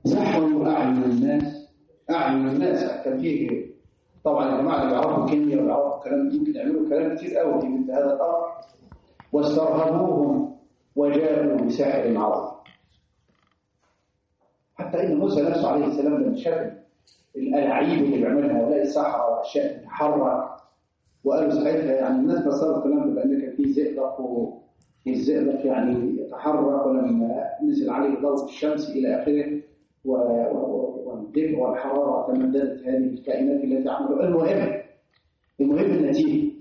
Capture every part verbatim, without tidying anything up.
سحروا أعين الناس أعين الناس كان فيه طبعا الجماعة اللي بيعرفوا كيمياء وبيعرفوا كلام ممكن يعملوا كلام كتير قوي في مثل هذا الأمر، واسترهبوهم وجاءوا بسحر عظيم. حتى إن موسى نفسه عليه السلام لما شاف الألاعيب اللي بيعملها هؤلاء السحرة وأشياء تتحرك، وقالوا ساعتها يعني الناس بصروا الكلام بأن كان فيه زئبق، والزئبق يعني يتحرك ولما نزل عليه ضوء الشمس إلى آخره، والدفء والحرارة تمددت هذه الكائنات التي عملوا. المهم المهم النتيجة.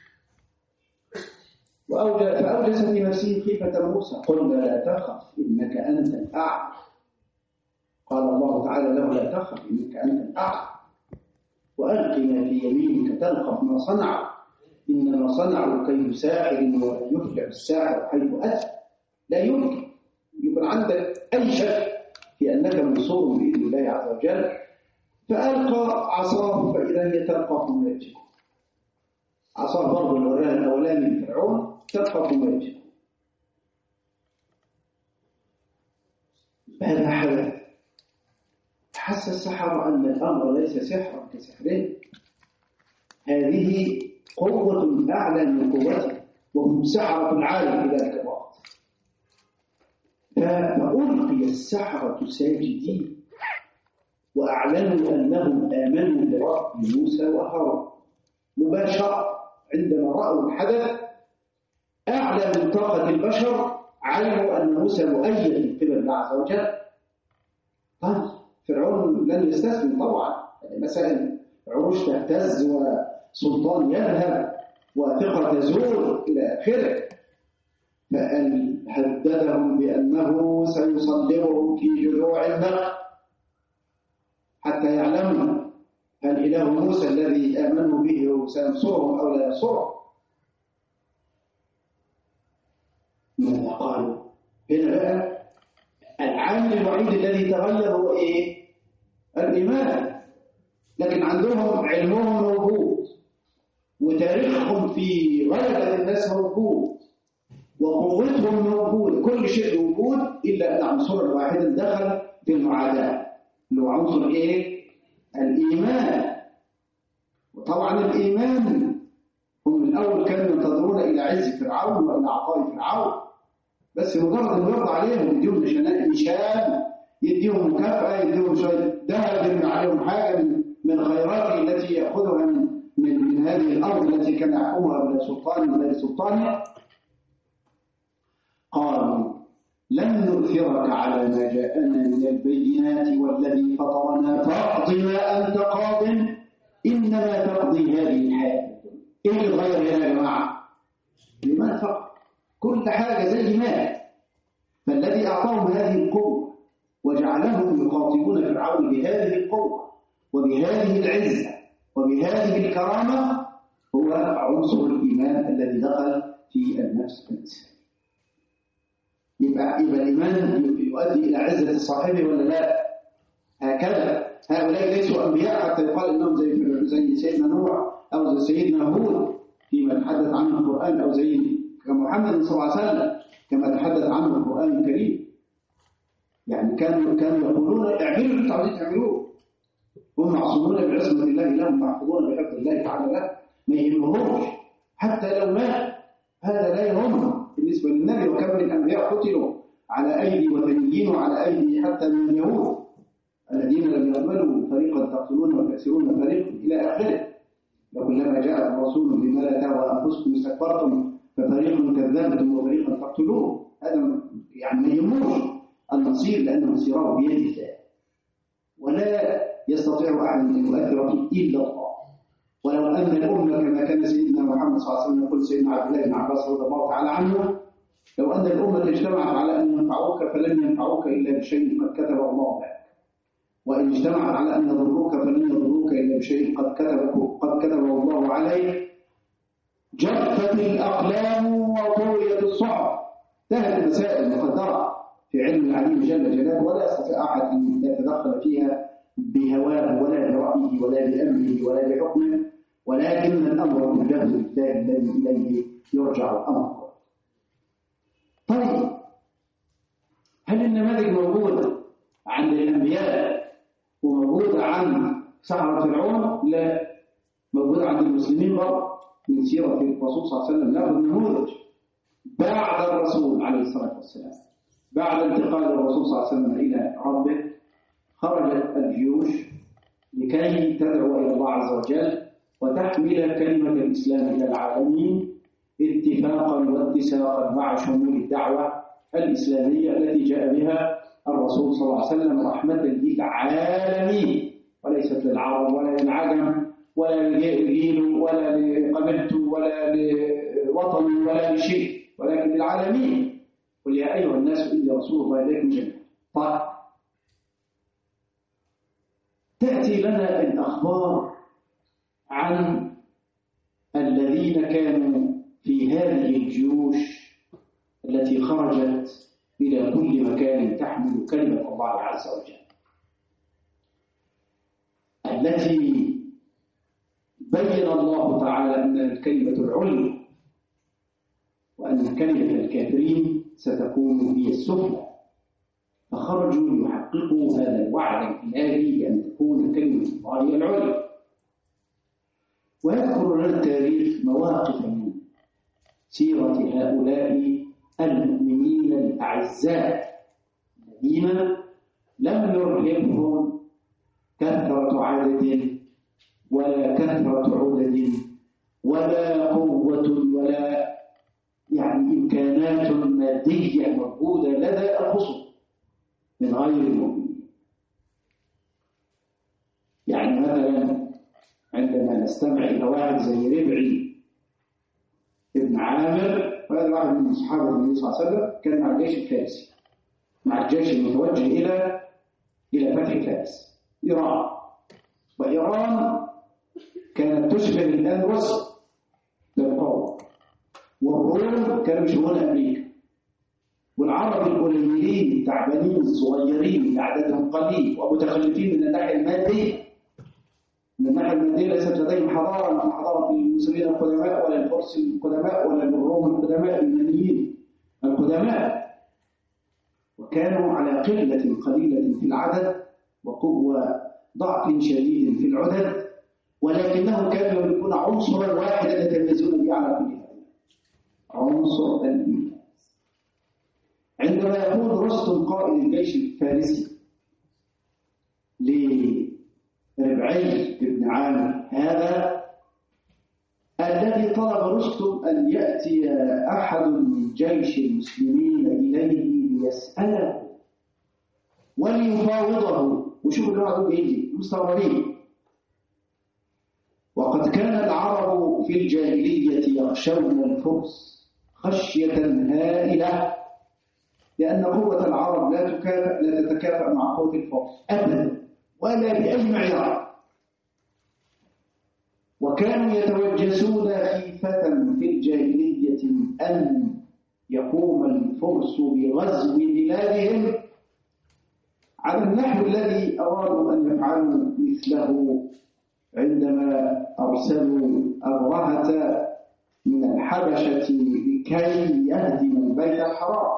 فأوجس في نفسه خيفة موسى، قلنا لا تخف إنك أنت الأعلى. قال الله تعالى له لا تخف إنك أنت الأعلى وألق ما في يمينك تلقف ما صنعوا إنما صنعوا كيد ساحر ولا يفلح الساحر حيث أتى. لا يمكن يكون عندك أي شك في أنك منصور بإذن الله عز وجل. فألقى عصاه فإذا هي تلقف ما يفلح. عصاه برضه الوراء الأولاني من فرعون تلقف ما يفلح. هذا حدث. حس السحرة أن الأمر ليس سحرا كسحرين، هذه قوة أعلى من قوته، وهم سحرة العالم في ذلك الوقت. فألقي السحرة ساجدين وأعلنوا أنهم آمنوا برب موسى وهارون مباشرة. عندما رأوا الحدث أعلى من طاقة البشر، علموا أن موسى مؤيد من قبل الله عز وجل. طيب فرعون لن يستسلم طبعا، مسائل عروش تهتز وسلطان يذهب وثقة تزول إلى آخره. فهددهم بأنه سيصلبهم في جذوع النخل حتى يعلموا هل إله موسى الذي آمنوا به سينصرهم أو لا ينصرهم. ماذا قالوا؟ هنا بقى العامل الوحيد الذي تغير هو إيه؟ الإيمان. لكن عندهم علمهم موجود، وتاريخهم في غلبة الناس موجود، وقوتهم موجود، كل شيء موجود، إلا أن عنصرا واحدا دخل في المعاداة اللي هو عنصر إيه؟ الإيمان. وطبعا الإيمان هم الأول كانوا ينتظرون إلى عز فرعون وإلى عطاء فرعون، بس مجرد أن يرضى عليهم يديهم نشان، يديهم مكافأة، يديهم شوية ذهب، يرمي عليهم حاجة من من خيراته التي يأخذها من من, من هذه الأرض التي كان يحكمها بلا سلطان ولا سلطان. قالوا لن نؤثرك على ما جاءنا من البينات والذي فطرنا فاقض ما أنت قاض إنما تقضي هذه الحياة. إيه اللي غير هنا يا جماعة؟ لما فقط كل حاجة زي ما. فالذي أعطاهم هذه القوة وجعلهم يقاطبون فرعون بهذه القوة وبهذه العزة وبهذه الكرامة هو عنصر الإيمان الذي دخل في النفس الإنسانية. يبقى, يبقى الإيمان يؤدي إلى عزة صاحبه ولا لا؟ هكذا هؤلاء ليسوا أنبياء حتى يقال إنهم زي زي سيدنا نوح أو زي سيدنا هود فيما تحدث عنه القرآن، أو زي كمحمد صلى الله عليه وسلم كما تحدث عنه القرآن الكريم. يعني كانوا كانوا يقولون اعملوا اللي انتم عايزين تعملوه، هم معصومون بعصمة الله لهم، محفوظون بحفظ الله تعالى له، ما يهمهمش حتى لو مات، هذا لا يهمهم بالنسبة للنبي. وكم من الأنبياء قتلوا على أيدي وثنيين وعلى أيدي حتى من اليهود الذين لم يعملوا فريقا تقتلون وتأسرون فريقا إلى آخره. وكلما جاء الرسول بما لا تهوى أنفسكم استكبرتم ففريق كذبتم وفريقا تقتلون. هذا يعني ما يهموش المصير، لأن مصيره بيد الله ولا يستطيع أحد أن يؤثر فيه إلا الله. ولو أن الأمة كما كان سيدنا محمد صلى الله عليه وسلم يقول سيدنا عبد الله بن عباس رضي الله تعالى عنه، لو أن الأمة اجتمعت على أن ينفعوك فلن ينفعوك إلا بشيء قد كتبه الله لك، وإن اجتمعت على أن يضروك فلن يضروك إلا بشيء قد كتبه قد كتبه الله عليك. جفت الأقلام وطويت الصحف. انتهت المسائل المقدرة في علم العليم جل جلاله، ولا يستطيع أحد أن يتدخل فيها بهواه ولا برأيه ولا بأمره ولا بحكمه، ولكن الأمر كله لله الذي إليه يرجع الأمر. طيب هل النماذج موجودة عند الأنبياء موجودة عند سحرة فرعون؟ لا، موجودة عند المسلمين برضه. من سيرة الرسول صلى الله عليه وسلم ناخذ نموذج بعد الرسول عليه الصلاة والسلام، بعد انتقال الرسول صلى الله عليه وسلم إلى ربه خرجت الجيوش لكي تدعو إلى الله عز وجل وتحمل كلمة الإسلام إلى العالمين اتفاقا واتساقا مع شمول الدعوة الإسلامية التي جاء بها الرسول صلى الله عليه وسلم رحمة للعالمين، وليست للعرب ولا للعجم ولا للجيل ولا لقبيلته ولا لوطن ولا لشيء، ولكن للعالمين. قل يا أيها الناس إني رسول الله إليكم جميعا. طيب، تأتي لنا الأخبار عن الذين كانوا في هذه الجيوش التي خرجت إلى كل مكان تحمل كلمة الله عز وجل، التي بين الله تعالى أن الكلمة العليا وأن كلمة الكافرين ستكون هي السفلى، فخرجوا يحققوا هذا الوعد الإلهي بأن تكون كلمة الله هي العليا. ويذكر لنا التاريخ مواقف من سيرة هؤلاء المؤمنين الأعزاء الذين لم يرهبهم كثرة عدد ولا كثرة عدد ولا قوة ولا يعني إمكانات مادية موجودة لدى الخصوم من غير المؤمنين. يعني مثلا عندما نستمع إلى واحد زي ربعي ابن عامر، وهذا واحد من أصحاب النبي صلى الله عليه وسلم، كان مع الجيش الفارسي، مع الجيش المتوجه إلى إلى فتح فارس إيران. وإيران كانت تشبه الآن روسيا للقوة، والروم كانوا يشبهون أمريكا، والعرب القليلين التعبانين الصغيرين اللي عددهم قليل ومتخلفين من الناحية المادية. من الناحية المادية ليست لديهم حضارة مثل حضارة المسلمين القدماء ولا الفرس القدماء ولا الروم القدماء اليونانيين القدماء، وكانوا على قلة قليلة في العدد وقوة ضعف شديد في العدد، ولكنهم كانوا يملكون عنصرا واحدا يتميزون به على كل هذا، عنصر الإيمان. عندما يقول رستم قائد الجيش الفارسي لربعي بن عامر هذا الذي طلب رستم أن يأتي أحد من جيش المسلمين إليه ليسأله وليفاوضه، وشوف الواحد بيجي مستغربين. وقد كان العرب في الجاهلية يخشون الفرس خشية هائلة، لأن قوة العرب لا تكافئ لا تتكافئ مع قوة الفرس أبدا ولا بأي معيار. وكانوا يتوجسون خيفة في الجاهلية أن يقوم الفرس بغزو بلادهم على النحو الذي أرادوا أن يفعلوا مثله عندما أرسلوا أبرهة من الحبشة لكي يهدم البيت الحرام.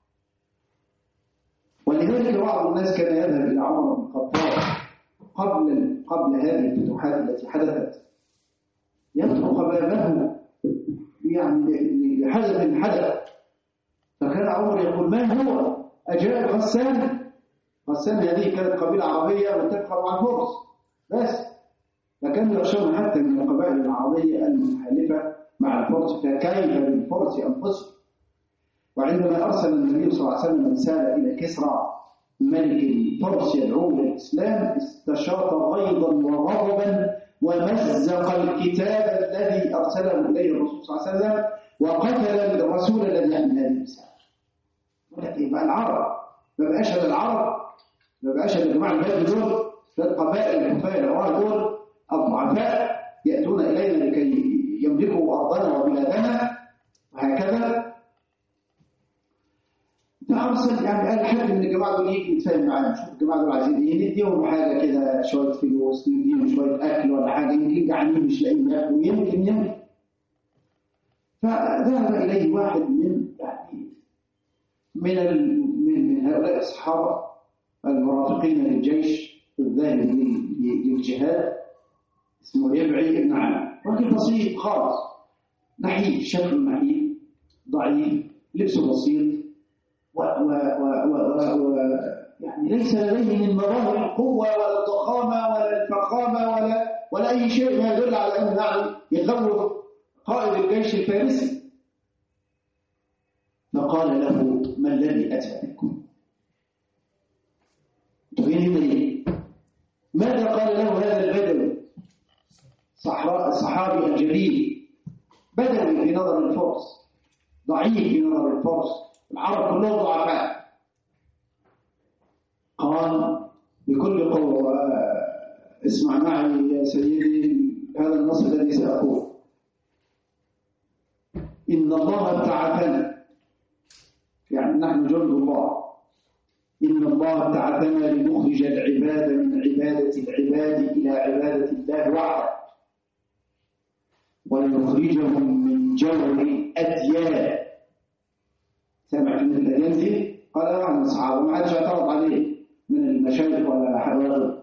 ولذلك بعض الناس كان يذهب إلى عمر بن الخطاب قبل قبل هذه الفتوحات التي حدثت، يطرق بابه يعني لحدث حدث، فكان عمر يقول ما هو؟ أجاء غسان؟ غسان هذه كانت قبيلة عربية متفقة مع الفرس بس، فكانوا يخشون حتى من القبائل العربية المحالفة مع الفرس، فكيف بالفرس أنفسهم. وعندما أرسل النبي صلى الله عليه وسلم رسالة إلى كسرى ملك الفرس يدعوه للإسلام، استشاط غيظا وغضبا ومزق الكتاب الذي أرسله إليه الرسول صلى الله عليه وسلم وقتل الرسول الذي أمن هذه الرسالة. ولكن بقى العرب ما بقاش هذا العرب، ما بقاش الجماعة البلد دول، القبائل الكفاية العراة دول الضعفاء يأتون إلينا لكي يملكوا أرضنا وبلادنا وهكذا. فأرسل يعني قال حد من الجماعة دول يجي يتفاهم معانا، شوف الجماعة دول عايزين ايه، نديهم حاجة كده شوية فلوس، نديهم شوية أكل ولا حاجة، يمكن جعانين مش لاقيين ياكلوا، يمكن يمكن. فذهب إليه واحد من يعني من من هؤلاء الصحابة المرافقين للجيش الذاهب للجهاد اسمه ربعي بن عامر، راجل بسيط خالص، نحيف، شكله نحيف ضعيف، لبسه بسيط، و و و و و يعني ليس لديه من مظاهر القوة ولا الضخامة ولا الفخامة ولا ولا أي شيء ما يدل على أنه يعني يخوف قائد الجيش الفارسي. فقال له: ما الذي أتى بكم؟ تفهمين ليه؟ ماذا قال له هذا البدوي صحراء الصحابي الجليل؟ بدوي في نظر الفرس، ضعيف في نظر الفرس، العرب كلهم ضعفاء. قال بكل قوة: اسمع معي يا سيدي هذا النص الذي سأقول. إن الله ابتعثنا، يعني نحن جند الله، إن الله ابتعثنا لنخرج العباد من عبادة العباد إلى عبادة الله وحده، ولنخرجهم من جور الأديان. سمعت من الأديان دي؟ قال: نعم الصحابة، ما حدش اعترض عليه من المشايخ ولا حوالي.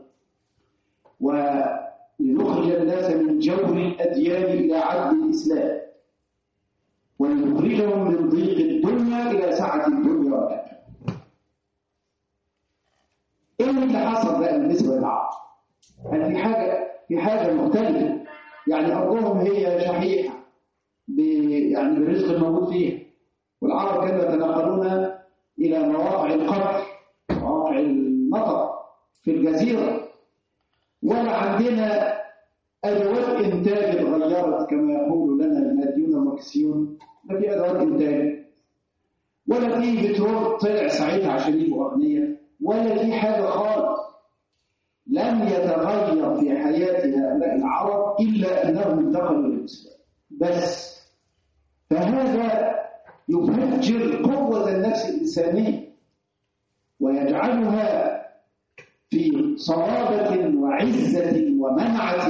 ولنخرج الناس من جور الأديان إلى عدل الإسلام، ولنخرجهم من ضيق الدنيا إلى سعة الدنيا والآخرة. إيه اللي حصل بقى بالنسبة للعرب؟ هل في حاجة في حاجة مختلفة؟ يعني أرضهم هي شحيحة يعني بالرزق الموجود فيها، والعرب كانوا يتنقلون إلى مواقع القطر، مواقع المطر في الجزيرة، ولا عندنا أدوات إنتاج اتغيرت كما يقول لنا الماديون الماركسيون، ما في أدوات إنتاج، ولا في بترول طلع ساعتها عشان يبقوا أغنياء، ولا في حاجة خالص. لم يتغير في حياة هؤلاء العرب إلا أنهم انتقلوا للإسلام بس. فهذا يفجر قوة النفس الإنسانية ويجعلها في صلابة وعزة ومنعة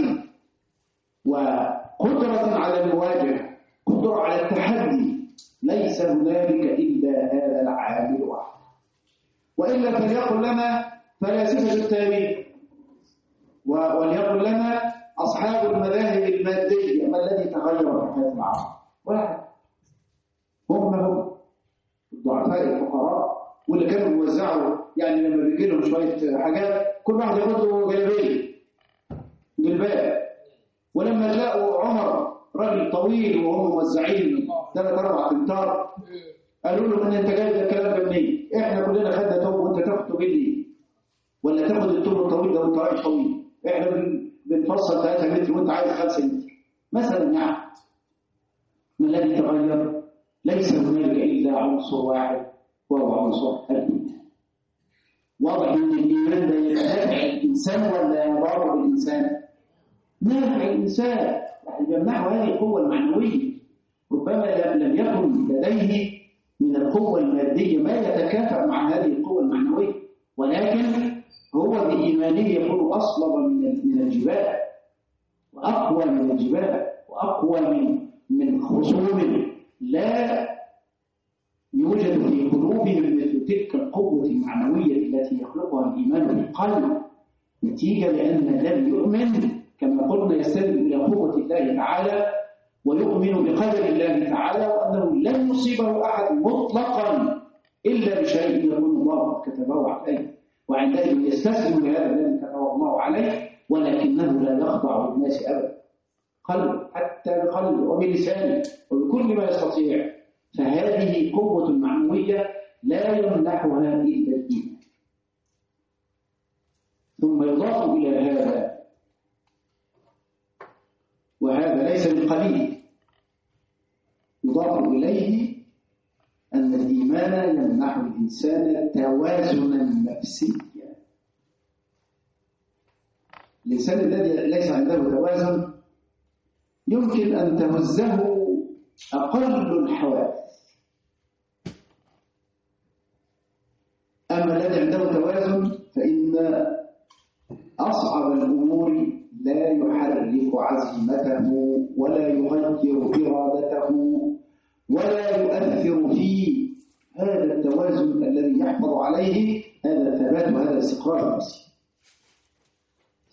وقدرة على المواجهة، قدرة على التحدي. ليس هنالك إلا هذا العامل واحد، وإلا فليقل لنا فلاسفة التاريخ، وليقل لنا أصحاب المذاهب المادية ما الذي تغير في حياة العرب؟ واحد، هم هم الضعفاء الفقراء، واللي كانوا بيوزعوا يعني لما بيجي لهم شوية حاجات كل واحد ياخد له جلابيه جلباب، ولما جاءوا عمر راجل طويل وهم موزعين ثلاث اربع امتار قالوا له: من انت جايب الكلام ده منين؟ احنا كلنا خدنا توب وانت تاخد توب ليه؟ ولا تاخد التوب الطويل ده وانت راجل طويل؟ احنا بنفصل ثلاثة متر وانت عايز خمسة متر مثلا. يعني ما الذي تغير؟ ليس هنالك الا عنصر واحد وهو عنصر الايمان. واضح ان الايمان ده ينفع الانسان ولا يضر الانسان؟ نافع الانسان، يعني يمنحه هذه القوه المعنويه. ربما لم يكن لديه من القوه الماديه ما يتكافئ مع هذه القوه المعنويه، ولكن هو بإيمانه يكون أصلب من من الجبال، وأقوى من الجبال، وأقوى من من خصوم لا يوجد في قلوبهم مثل تلك القوة المعنوية التي يخلقها الإيمان بالقلب، نتيجة لأن الذي يؤمن كما قلنا يستند إلى قوة الله تعالى، ويؤمن بقدر الله تعالى، وأنه لن يصيبه أحد مطلقا إلا بشيء يكون الله قد كتبه عليه، وعندئذ يستسلم لهذا الذي كتبه الله عليه، ولكنه لا يخضع للناس أبدا، قلب حتى بقلبه وبلسانه وبكل ما يستطيع. فهذه قوة معنوية لا يمنحها إلا الإيمان. ثم يضاف إلى هذا، وهذا ليس بالقليل، يضاف إليه أن الإيمان يمنح الإنسان توازنا نفسيا. الإنسان الذي ليس عنده توازن يمكن أن تهزه أقل الحوادث، أما الذي عنده توازن فإن أصعب الأمور لا يحرك عزيمته ولا يغير إرادته ولا يؤثر فيه. هذا التوازن الذي يحفظ عليه هذا الثبات وهذا الاستقرار النفسي.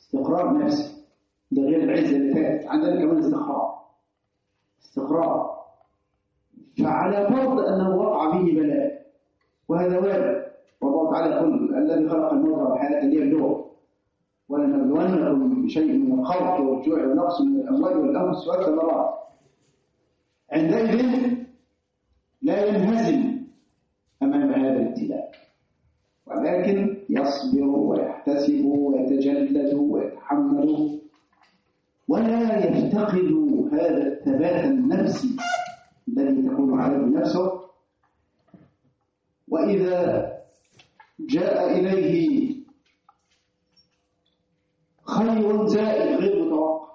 استقرار نفسي، ده غير العزة اللي فاتت. عندنا كمان استقرار استقرار فعلى فرض أنه وقع به بلاء، وهذا وارد، والله تعالى يقول الذي خلق الموت والحياة ليبلوكم ولنبلونكم بشيء من الخوف والجوع ونقص من الأموال والأنفس والثمرات. عندئذ لا ينهزم أمام هذا الابتلاء، ولكن يصبر ويحتسب ويتجلد ويتحمل، ولا يفتقد هذا الثبات النفسي الذي تكون عليه نفسه. وإذا جاء إليه خير زائد غير متوقع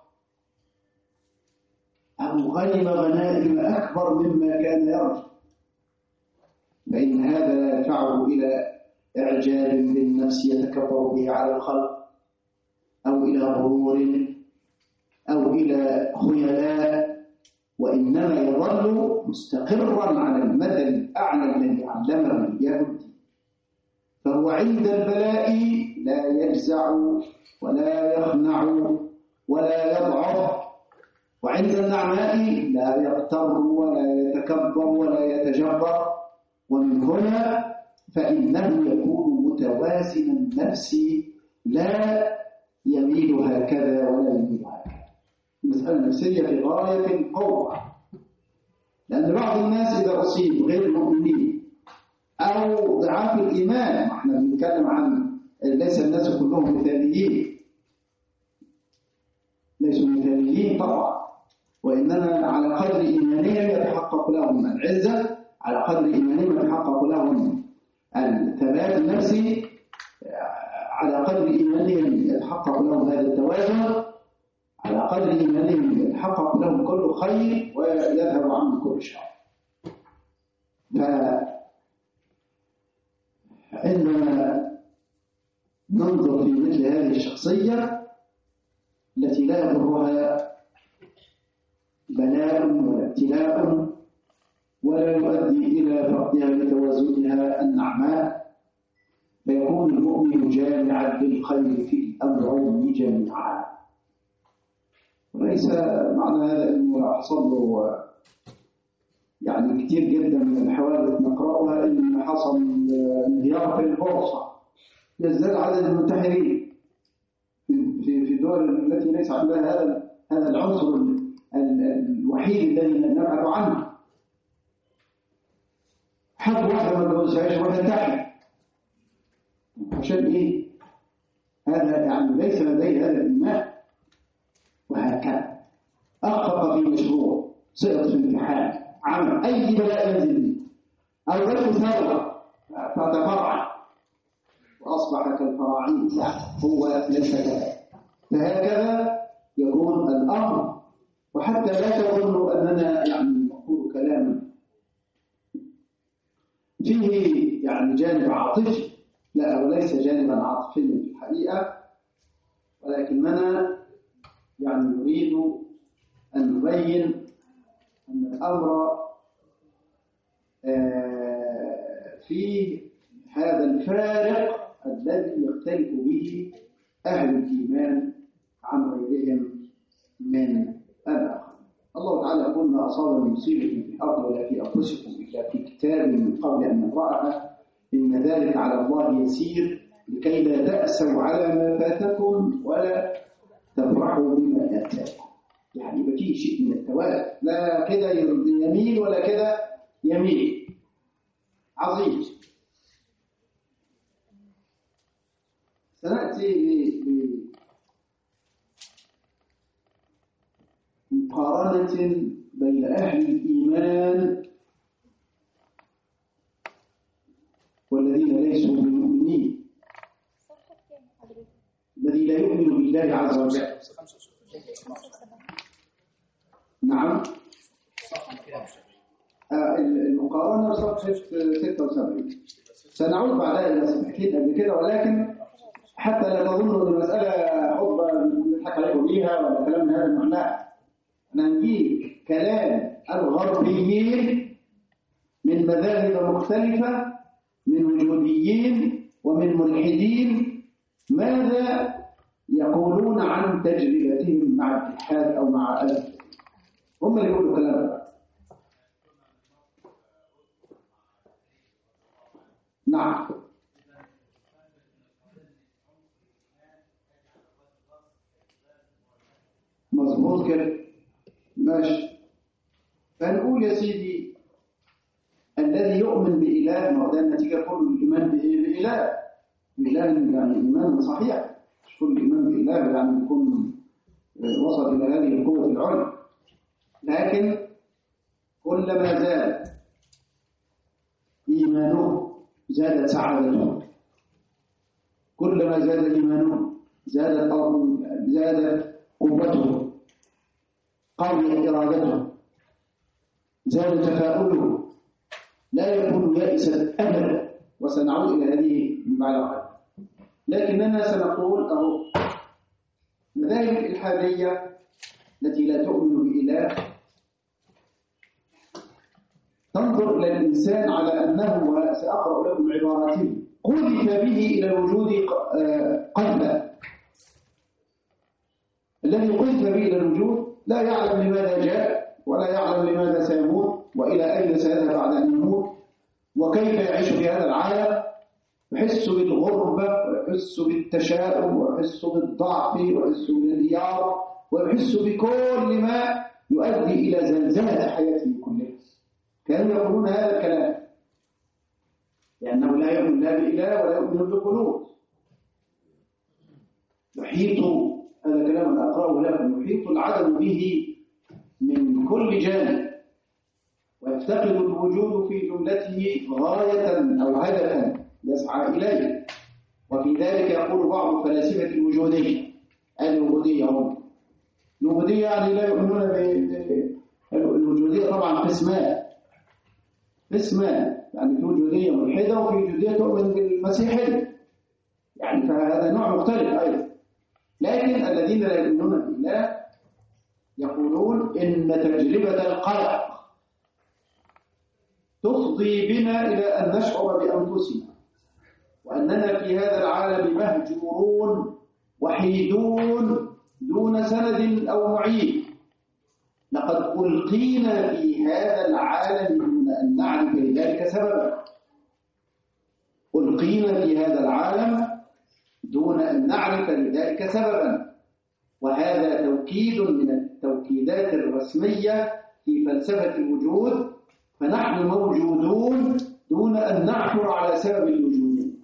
أو غنم غنائم أكبر مما كان يرجو، فإن هذا لا يدفعه إلى إعجاب بالنفس يتكبر به على الخلق، أو إلى غرور، أو إلى خيلاء، وإنما يظل مستقرا على المثل الأعلى الذي علمه إياه الدين. فهو عند البلاء لا يجزع ولا يخنع ولا يضعف، وعند النعماء لا يغتر ولا يتكبر ولا يتجبر. ومن هنا فإنه يكون متوازن النفس، لا يميل هكذا ولا يميل هكذا. المسألة النفسية في غاية القوة، لأن بعض الناس إذا أصيب غير المؤمنين أو ضعاف الإيمان، احنا بنتكلم عن ليس الناس كلهم مثاليين، ليسوا مثاليين طبعا، وإنما على قدر إيمانهم يتحقق لهم العزة، على قدر إيمانهم يتحقق لهم الثبات النفسي، على قدر إيمانهم يتحقق لهم هذا التوازن، على قدر إيمانهم يتحقق لهم كل خير ويذهب عنهم كل شر. فعندما ننظر في مثل هذه الشخصية التي لا يضرها بلاء ولا ابتلاء ولا يؤدي إلى فقدها لتوازنها النعماء، فيكون المؤمن جامعا للخير في الأمرين جميعا. وليس معنى هذا أنه حصل له يعني كثير جدا من الحوادث نقرأها إن حصل انهيار في البورصة، يزداد عدد المنتحرين في في الدول التي ليس عندها هذا هذا العنصر الوحيد الذي نبحث عنه. حب واحدة ما تجوزهاش وتنتحر عشان إيه؟ هذا يعني ليس لديه هذا الإيمان. وهكذا أخفق في مشروع، سقط في امتحان، عمل أي بلاء ينزل به، أو له ثروة فتفرع وأصبح كالفراعين. لا، هو ليس كذلك. فهكذا يكون الأمر. وحتى لا تظنوا أننا يعني نقول كلاما فيه يعني جانب عاطفي، لا، وليس جانبا عاطفيا في الحقيقة، ولكننا يعني نريد أن نبين أن الأمر في هذا الفارق الذي يختلف به أهل الإيمان عن غيرهم من الآخر. الله تعالى يقول: ما أصاب من مصيبة في الأرض ولا في أنفسكم إلا في كتاب من قبل أن نقرأها إن ذلك على الله يسير لكي لا تأسوا على ما فاتكم ولا تفرحوا بما آتاكم. يعني بكي شيء من التوازن، لا كده يميل ولا كده يميل. عظيم. سنأتي بمقارنة بين أهل الإيمان والذين ليسوا بالمؤمنين، الذي لا يؤمن بالله عز وجل. نعم، آه المقارنة صفحة ستة وسبعين. سنعود بعدها إلى صفحتين قبل كده، ولكن حتى لا تظنوا أن المسألة خطبة نضحك عليكم بيها ولا كلام من هذا المعنى. أنا نجيب كلام الغربيين من مذاهب مختلفة، من وجوديين ومن ملحدين، ماذا يقول يقولون عن تجربتهم مع الإلحاد أو مع ألف، هم اللي يقولوا كلام. نعم مظبوط كده، ماشي. فنقول يا سيدي الذي يؤمن بإله، ما هو ده النتيجة كل الإيمان بإله، بإله يعني إيمان صحيح، مش كل الإيمان بإله يعني يكون وصل إلى هذه القوة العليا، لكن كلما زاد إيمانه زادت سعادته، كلما زاد إيمانه زادت زادت قوته، قويت إرادته، زاد تفاؤله، لا يكون يائسا أبدا. وسنعود إلى هذه بعد. لكننا سنقول أهو المذاهب الإلحادية التي لا تؤمن بإله تنظر إلى الإنسان على أنه، وسأقرأ لكم عبارتين، قذف به إلى الوجود قلبا. الذي قذف به إلى الوجود لا يعلم لماذا جاء، ولا يعلم لماذا سيموت، وإلى أين سيذهب بعد أن يموت، وكيف يعيش في هذا العالم. يحس بالغربة، ويحس بالتشاؤم، ويحس بالضعف، ويحس بالانهيار، ويحس بكل ما يؤدي إلى زلزلة حياته كلها. كانوا يقولون هذا الكلام لأنه لا يؤمن لا بإله ولا يؤمن بخلود. يحيط هذا كلام أنا أقرأه لكم، يحيط العدم به من كل جانب، ويفتقد الوجود في جملته غاية أو هدفا يسعى إليه. وفي ذلك يقول بعض فلاسفة الوجودية، الوجودية هم الوجودية يعني لا يؤمنون بالوجودية. طبعا قسمان قسمان، يعني في وجودية ملحدة وفي وجودية تؤمن بالمسيحية، يعني فهذا نوع مختلف أيضا. لكن الذين لا يؤمنون بالله يقولون إن تجربة القلق تفضي بنا إلى أن نشعر بأنفسنا وأننا في هذا العالم مهجورون وحيدون دون سند أو معين. لقد ألقينا في هذا العالم دون أن نعرف لذلك سببا، ألقينا في هذا العالم دون أن نعرف لذلك سببا. وهذا توكيد من التوكيدات الرسمية في فلسفة الوجود، فنحن موجودون دون أن نعثر على سبب الوجود.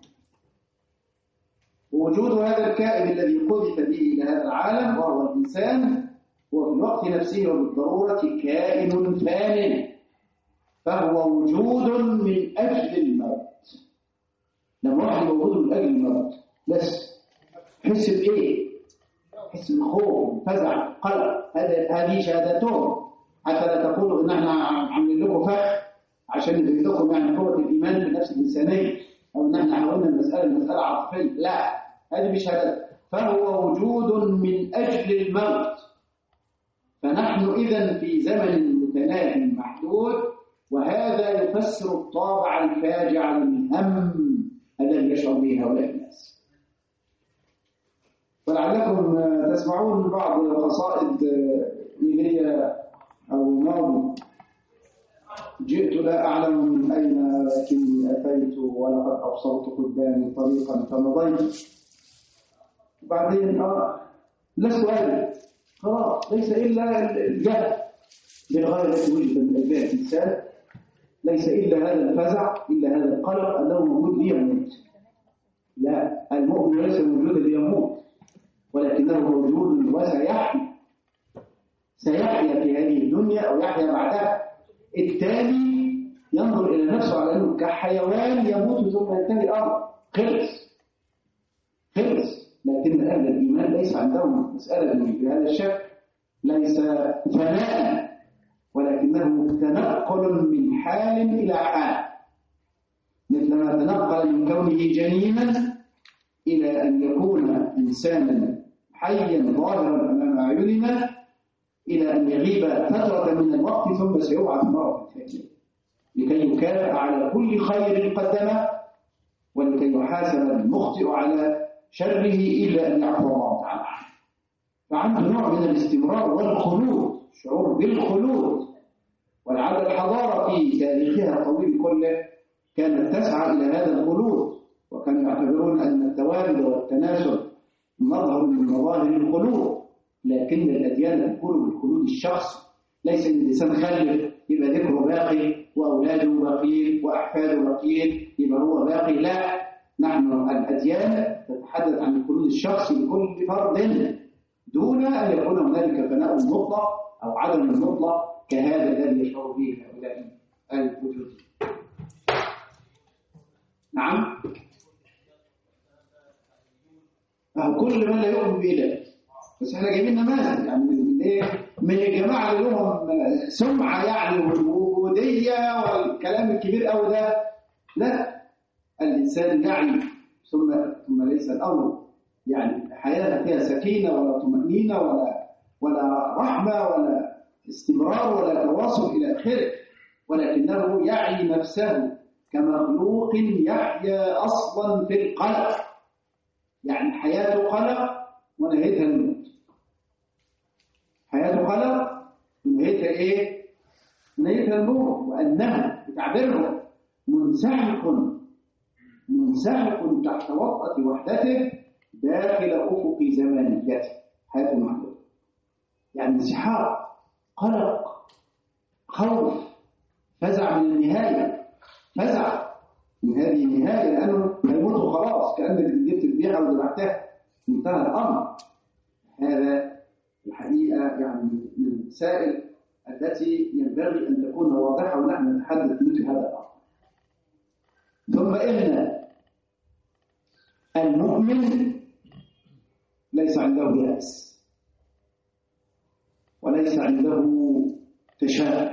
ووجود هذا الكائن الذي قذف به إلى هذا العالم وهو الإنسان هو في الوقت نفسه وبالضرورة كائن فان، فهو وجود من أجل الموت. لما واحد موجود من أجل الموت بس حس بإيه؟ حس بالخوف، فزع، قلق. هذه شهادتهم، حتى لا تقولوا إن احنا عاملين لكم فخ عشان يزيد لكم يعني قوة الإيمان في النفس الإنسانية، أو إن احنا حاولنا المسألة المسألة عاطفية. لا، هذه مش شهادة. فهو وجود من أجل الموت. فنحن إذن في زمن متناهي محدود، وهذا يفسر الطابع الفاجع للهم الذي يشعر به هؤلاء الناس. ولعلكم تسمعون بعض القصائد إيليا أو ماضي: جئت لا أعلم من أين لكني أتيت ولقد أبصرت قدامي طريقا فمضيت. وبعدين آه لست أدري، خلاص ليس إلا الجهل بالغاية التي وجد من أجل الإنسان، ليس إلا هذا الفزع، إلا هذا القلق أنه موجود ليموت. لا، المؤمن ليس موجودا ليموت، ولكنه موجود وسيحيا، سيحيا في هذه الدنيا أو يحيا بعدها. التالي ينظر إلى نفسه على أنه كحيوان يموت ثم ينتهي الأمر، خلص خلص. لكن أهل الإيمان ليس عندهم مسألة بهذا الشكل، ليس فناء، ولكنه تنقل من حال إلى حال، مثلما تنقل من كونه جنينا إلى أن يكون إنسانا حيا ظاهرا أمام أعيننا، إلى أن يغيب فترة من الوقت ثم سيبعث مرة ثانية لكي يكافئ على كل خير قدمه، ولكي يحاسب المخطئ على شره إلا أن يعفو الله تعالى عنه. فعنده نوع من الاستمرار والخلود، شعور بالخلود. ولعل الحضارة في تاريخها الطويل كله كانت تسعى إلى هذا الخلود، وكانوا يعتبرون أن التوالد والتناسل مظهر من مظاهر الخلود، لكن الأديان تكون بالخلود الشخصي، ليس ان الانسان خلف يبقى ذكره باقي واولاده باقيين واحفاده باقيين يبقى هو باقي. لا، نحن الاديان تتحدث عن الخلود الشخصي لكل فرد دون ان يكون هنالك فناء مطلق او عدم مطلق كهذا الذي يشعر به هؤلاء الوجود. نعم، فهو كل من لا يؤمن بإله. بس احنا جايبين نماذج يعني من ايه؟ من الجماعه اللي لهم سمعه يعني والوجوديه والكلام الكبير قوي ده. لا، الانسان يعي ثم ثم ليس الامر يعني حياه فيها سكينه ولا طمانينه ولا ولا رحمه ولا استمرار ولا تواصل الى اخره، ولكنه يعي نفسه كمخلوق يحيا اصلا في القلق، يعني حياته قلق ونهايتها الموت. حياته قلق ونهايتها ايه؟ نهايتها الموت. وانه بتعبيره منسحق منسحق تحت وطأة وحدته داخل افق زمانيته، حياته محدوده. يعني انسحاق، قلق، خوف، فزع من النهايه، فزع من هذه النهايه لانه هيموتوا خلاص، كانك جبت البيعه وذبحتها، انتهى الامر. هذا الحقيقه يعني من المسائل التي ينبغي ان تكون واضحه ونحن نتحدث مثل هذا الامر. ثم ان المؤمن ليس عنده يأس وليس عنده تشاؤم،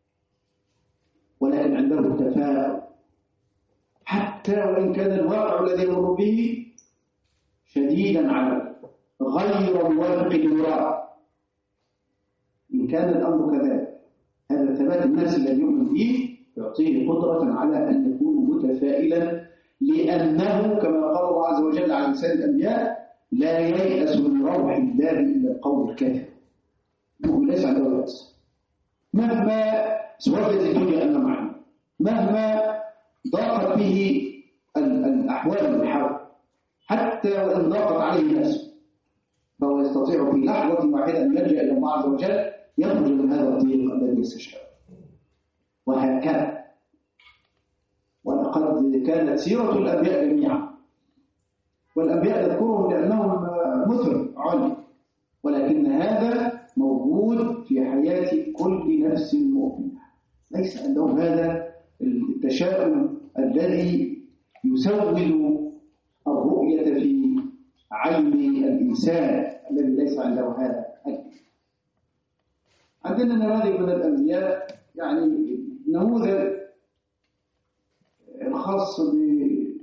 ولكن عنده تفاؤل، حتى وإن كان الواقع الذي يمر به شديدا عليه غير موافق للمراد. إن كان الأمر كذلك، هذا ثبات النفس الذي يؤمن به يعطيه قدرة على أن يكون متفائلا، لأنه كما قال الله عز وجل على لسان الأنبياء: لا ييأس من روح الله إلا القوم الكافر. المؤمن ليس عنده يأس مهما سودت الدنيا أمام عينه، مهما ضاقت به الأحوال اللي حوله، حتى وإن ضاقت عليه نفسه، فهو يستطيع في لحظة واحدة أن يلجأ إلى الله عز وجل يخرج من هذا الضيق الذي يستشعره. وهكذا ولقد كانت سيرة الأنبياء جميعا، والأنبياء نذكرهم لأنهم مثل علم، ولكن هذا موجود في حياة كل نفس مؤمنة. ليس عندهم هذا التشاؤم الذي يسود الرؤية في عين الإنسان الذي ليس عنده هذا الأمر. عندنا نماذج من الأنبياء، يعني نموذج الخاص بأن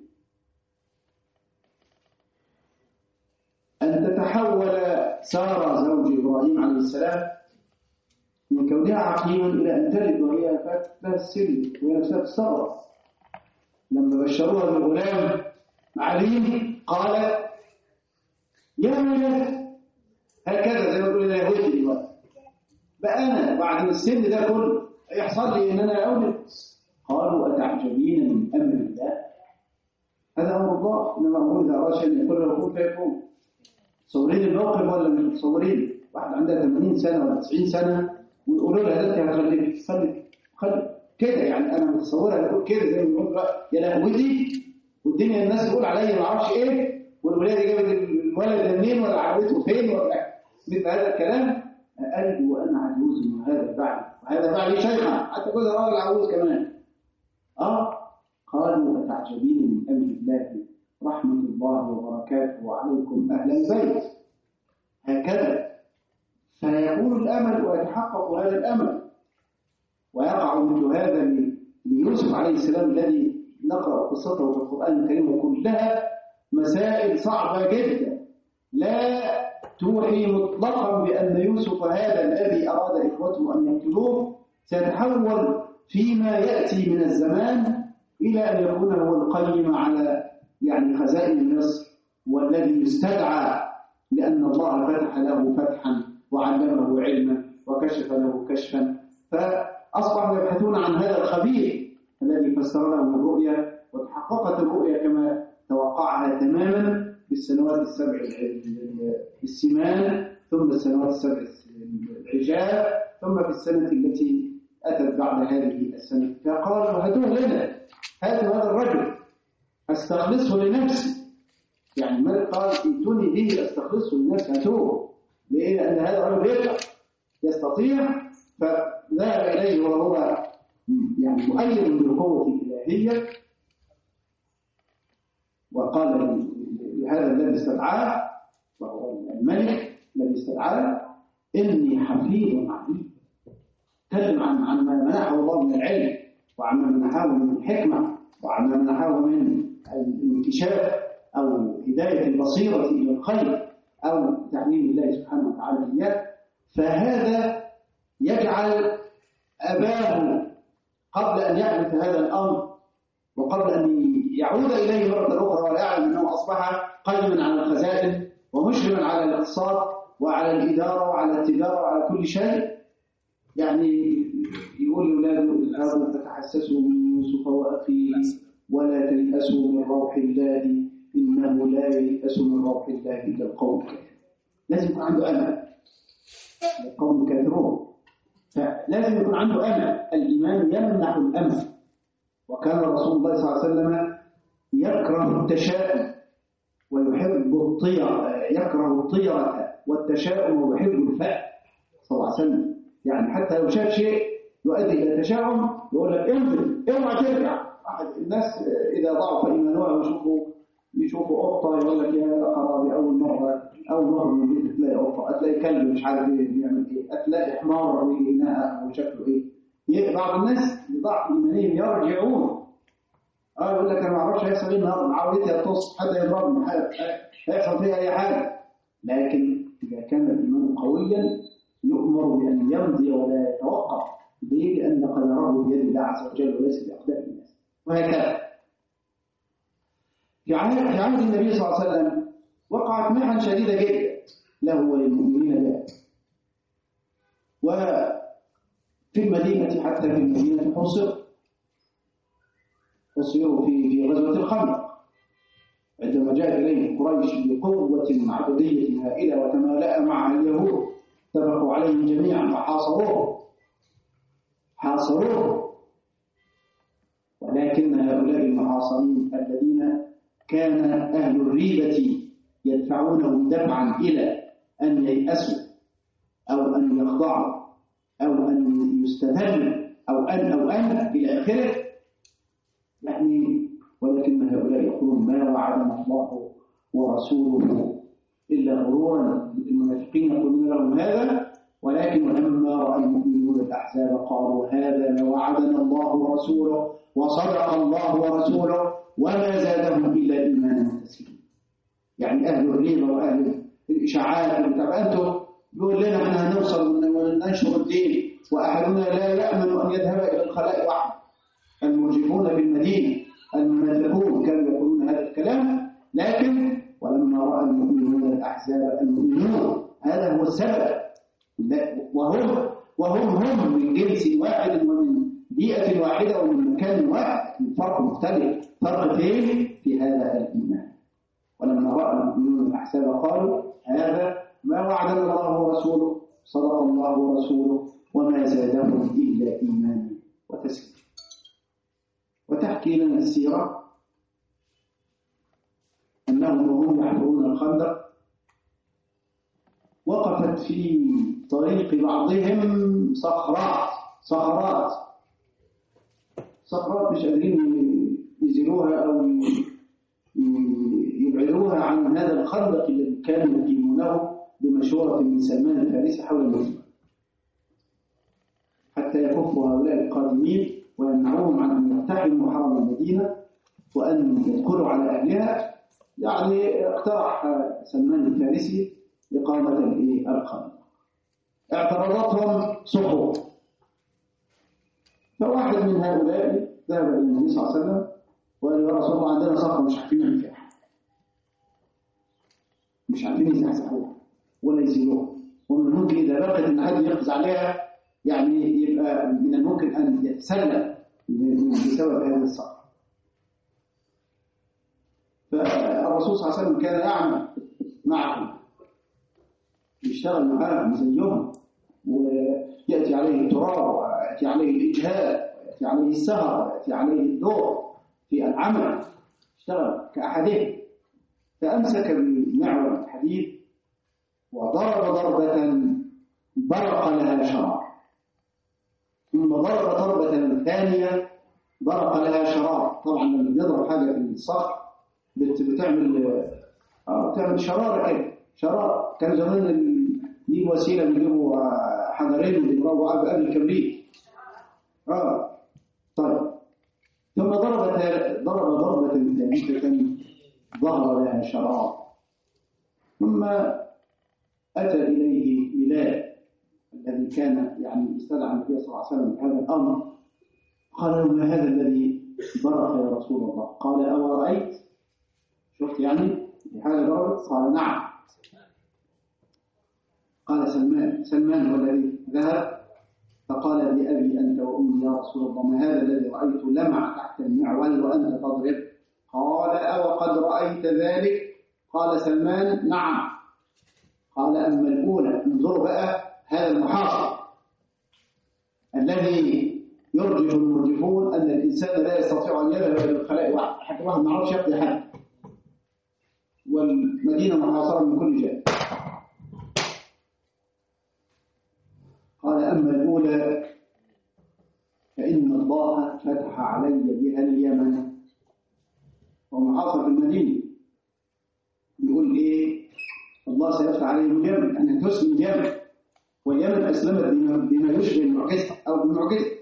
تتحول سارة زوج إبراهيم عليه السلام من كونها عقيما إلى أن تلد وهي فاتة السن وهي نفسها تستغرب. لما بشروها بالغلام عليم قال: يا ولد، هكذا زي ما يقول لنا يهودي دلوقتي، بقى أنا بعد السن ده كله يحصل لي إن أنا أولد؟ قالوا: أتعجبين من أمر الله؟ هذا أمر الله، إنما أمر إذا أراد شيئا يقول له كن فيكون. تصورين الموقف ولا مش متصورين؟ واحد عندها ثمانين سنة ولا تسعين سنة ويقولوا لها ده أنت هتخليك خليك خليك كده، يعني أنا متصورها تقول كده زي ما بيقول يا لهوتي، والدنيا الناس تقول عليا ما أعرفش إيه، والولاد جابت الولد ده منين ولا عرفته فين ولا مثل هذا الكلام. ألد وأنا عجوز من هذا بعد وهذا بعد شيخا، حتى كل راجل عجوز كمان. آه قالوا: أتعجبين من أمر الله، رحمة الله وبركاته عليكم أهل البيت. هكذا فيكون الأمل ويتحقق هذا الأمل، ويقع مثل هذا ليوسف عليه السلام الذي نقرأ قصته في القرآن الكريم، وكلها مسائل صعبة جدا لا توحي مطلقا بأن يوسف هذا الذي أراد إخوته أن يقتلوه سيتحول فيما يأتي من الزمان إلى أن يكون هو القيم على يعني خزائن مصر والذي يستدعى لأن الله فتح له فتحا وعلمه علما وكشف له كشفا، فأصبحوا يبحثون عن هذا الخبير الذي فسر لهم الرؤيا، وتحققت الرؤيا كما توقعها تماما بالسنوات السبع السمان، ثم السنوات السبع العجاب، ثم في السنة التي أتت بعد هذه السنة. فقالوا هاتوه لنا، هاتوا هذا الرجل أستخلصه لنفسي. يعني الملك قال ائتوني به أستخلصه لنفسي، هاتوه. ليه؟ لأن هذا الرجل يقدر يستطيع. فذهب إليه وهو يعني مؤيد بالقوة الإلهية، وقال لهذا الذي استدعاه وهو الملك الذي استدعاه إني حفيظ عليم. تكلم عن عن ما منحه الله من العلم، وعن ما منحه من الحكمة، وعن ما منحه من الانكشاف أو هداية البصيرة إلى الخير أو تعليم الله سبحانه وتعالى إياه. فهذا يجعل أباه قبل أن يحدث هذا الأمر وقبل أن يعود إليه مرة أخرى ولا يعلم أنه أصبح قائما على الخزائن ومشرفا على الاقتصاد وعلى الإدارة وعلى التجارة وعلى كل شيء، يعني يقول لأولاده الآن تتحسسوا من يوسف وأخيه ولا تيأسوا من روح الله إنه لا ييأس من روح الله إلا القوم الكافرون. لازم يكون عنده أمل، القوم الكافرون، فلازم يكون عنده أمل. الإيمان يمنح الأمل. وكان رسول الله صلى الله عليه وسلم يكره التشاؤم ويحب الطيرة، يكره الطيرة والتشاؤم ويحب الفأل صلى الله عليه وسلم. يعني حتى لو شاف شيء يؤدي إلى تشاؤم يقول لك انزل اوعى ترجع. الناس إذا ضعف إيمانها ويشوفوا يشوفوا قطة يقول لك يا خرابي، أول مرة أول مرة من البيت تلاقي قطة، هتلاقي كلب مش عارف إيه بيعمل إيه، هتلاقي حمار وينها وشكله إيه. بعض الناس لضعف إيمانهم يرجعون، اه يقول لك انا ما اعرفش هيحصل ايه النهارده، عاودتي هتص حد يضربني، هيحصل فيها اي حاجه. لكن اذا كان الايمان قويا يؤمر بان يمضي ولا يتوقف. ليه؟ لان قدره بيد الله عز وجل وليس باقدار الناس. وهكذا في عهد في عهد النبي صلى الله عليه وسلم وقعت محن شديده جدا له وللمؤمنين له. وفي المدينه حتى في المدينه حصر تصير في في غزوة الخندق عندما جاء إليه قريش بقوة عددية هائلة وتمالأ مع اليهود، اتفقوا عليهم جميعا وحاصروه حاصروه ولكن هؤلاء المحاصرين الذين كان أهل الريبة يدفعونهم دفعا إلى أن ييأسوا أو أن يخضعوا أو أن يستذلوا أو أن أو أن إلى آخره، يعني ولكن هؤلاء يقولون ما وعدنا الله ورسوله إلا غرورا. المنافقين يقولون لهم هذا، ولكن لما رأى المؤمنون الأحزاب قالوا هذا ما وعدنا الله ورسوله وصدق الله ورسوله وما زادهم إلا إيمانا وتسليما. يعني أهل الريبة وأهل الإشاعات أنتم يقول لنا احنا هنوصل وننشر الدين وأحدنا لا يأمن أن يذهب إلى الخلاء وحده. المرجفون في المدينة المنافقون كانوا يقولون هذا الكلام، لكن ولما رأى المؤمنون الأحزاب المؤمنون هذا هو السبب، وهم وهم هم من جنس واحد ومن بيئة واحدة ومن مكان واحد، الفرق مختلف. فرق فين؟ في هذا الإيمان. ولما رأى المؤمنون الأحزاب قالوا هذا ما وعدنا الله ورسوله صدق الله ورسوله وما زادهم إلا إيمانا وتسليما. وتحكي لنا السيرة أنهم وهم يحفرون الخندق وقفت في طريق بعضهم صخرات صخرات صخرات مش قادرين يزيلوها أو يبعدوها عن هذا الخندق الذي كانوا يقيمونه بمشورة من سلمان الفارسي حول المدينة، حتى يكفوا هؤلاء القادمين ويمنعوهم عن أن يقتحموا حرم المدينة وأن يدخلوا على أهلها. يعني اقترح سلمان الفارسي إقامة الخندق. اعترضتهم صخور، فواحد من هؤلاء ذهب إلى النبي صلى الله عليه وسلم وقال يا رسول الله عندنا صخرة مش عارفين نعمل فيها. مش عارفين يزحزحوها ولا يزيلوها، ومن الممكن إذا بقت إن حد يقفز عليها يعني يبقى من الممكن أن يتسلل بسبب هذا الصخر. فالرسول صلى الله عليه وسلم كان يعمل معهم، يشتغل معاهم زيهم، ويأتي عليه التراب ويأتي عليه الإجهاد ويأتي عليه السهر ويأتي عليه الدور في العمل، اشتغل كأحدهم. فأمسك بمعول الحديد وضرب ضربة برق لها شرار، ثم ضرب ضربة ثانية برق لها شرار. طبعا لما يضرب حاجة في الصخر بتعمل بتعمل شرارة كده، شرار. كان زمان دي وسيلة بيجيبوا حجرين ويضربوا قبل الكبريت. اه طيب، ثم ضرب ضرب ضربة ثانية ظهر لها شرار. ثم أتى إليه بلال الذي كان يعني استدعى النبي صلى الله عليه وسلم بهذا الأمر. قال له: ما هذا الذي برق يا رسول الله؟ قال: أو رأيت؟ شفت يعني بحاجة ضربت؟ قال: نعم. قال: سلمان سلمان هو الذي ذهب. فقال: بأبي أنت وأمي يا رسول الله، ما هذا الذي رأيت لمع تحت المعول وأنت تضرب؟ قال: أو قد رأيت ذلك؟ قال سلمان: نعم. قال: أما الأولى، انظروا بقى هذا المحاصر الذي يرجف المرجفون أن الإنسان لا يستطيع أن يذهب إلى الخلاء واحد، حتى واحد ما يعرفش يقضي حد، والمدينة محاصرة من كل جانب. قال: أما الأولى فإن الله فتح علي بها اليمن. ومحاصر في المدينة يقول إيه؟ الله سيفتح عليهم اليمن، أن تسلم اليمن، واليمن أسلمت بما يشبه المعجزة أو بالمعجزة.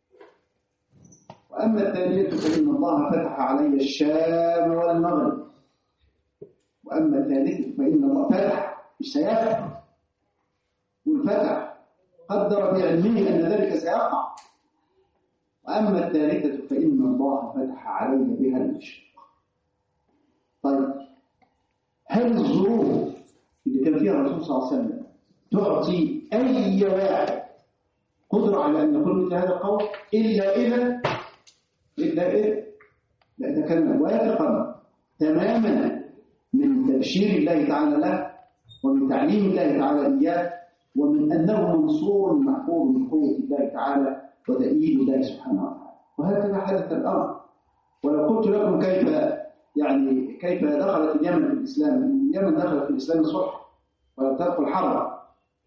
وأما الثانية فإن الله فتح علي الشام والمغرب. وأما الثالثة فإن الله فتح، مش سيفتح، والفتح قدر بعلمه أن ذلك سيقع. وأما الثالثة فإن الله فتح علي بها المشرق. طيب، هل الظروف اللي كان فيها الرسول صلى الله عليه وسلم تعطي أي واحد قدرة على أن يقول مثل هذا القول إلا إذا إلا إذا لأن كان واثقا تماما من تبشير الله تعالى له، ومن تعليم الله تعالى إياه، ومن أنه منصور محفوظ من قوة الله تعالى وتأييد الله سبحانه وتعالى. وهكذا حدث الأمر. ولو قلت لكم كيف يعني كيف دخلت اليمن في الإسلام، اليمن دخلت في الإسلام صلح ولم تدخل حرب.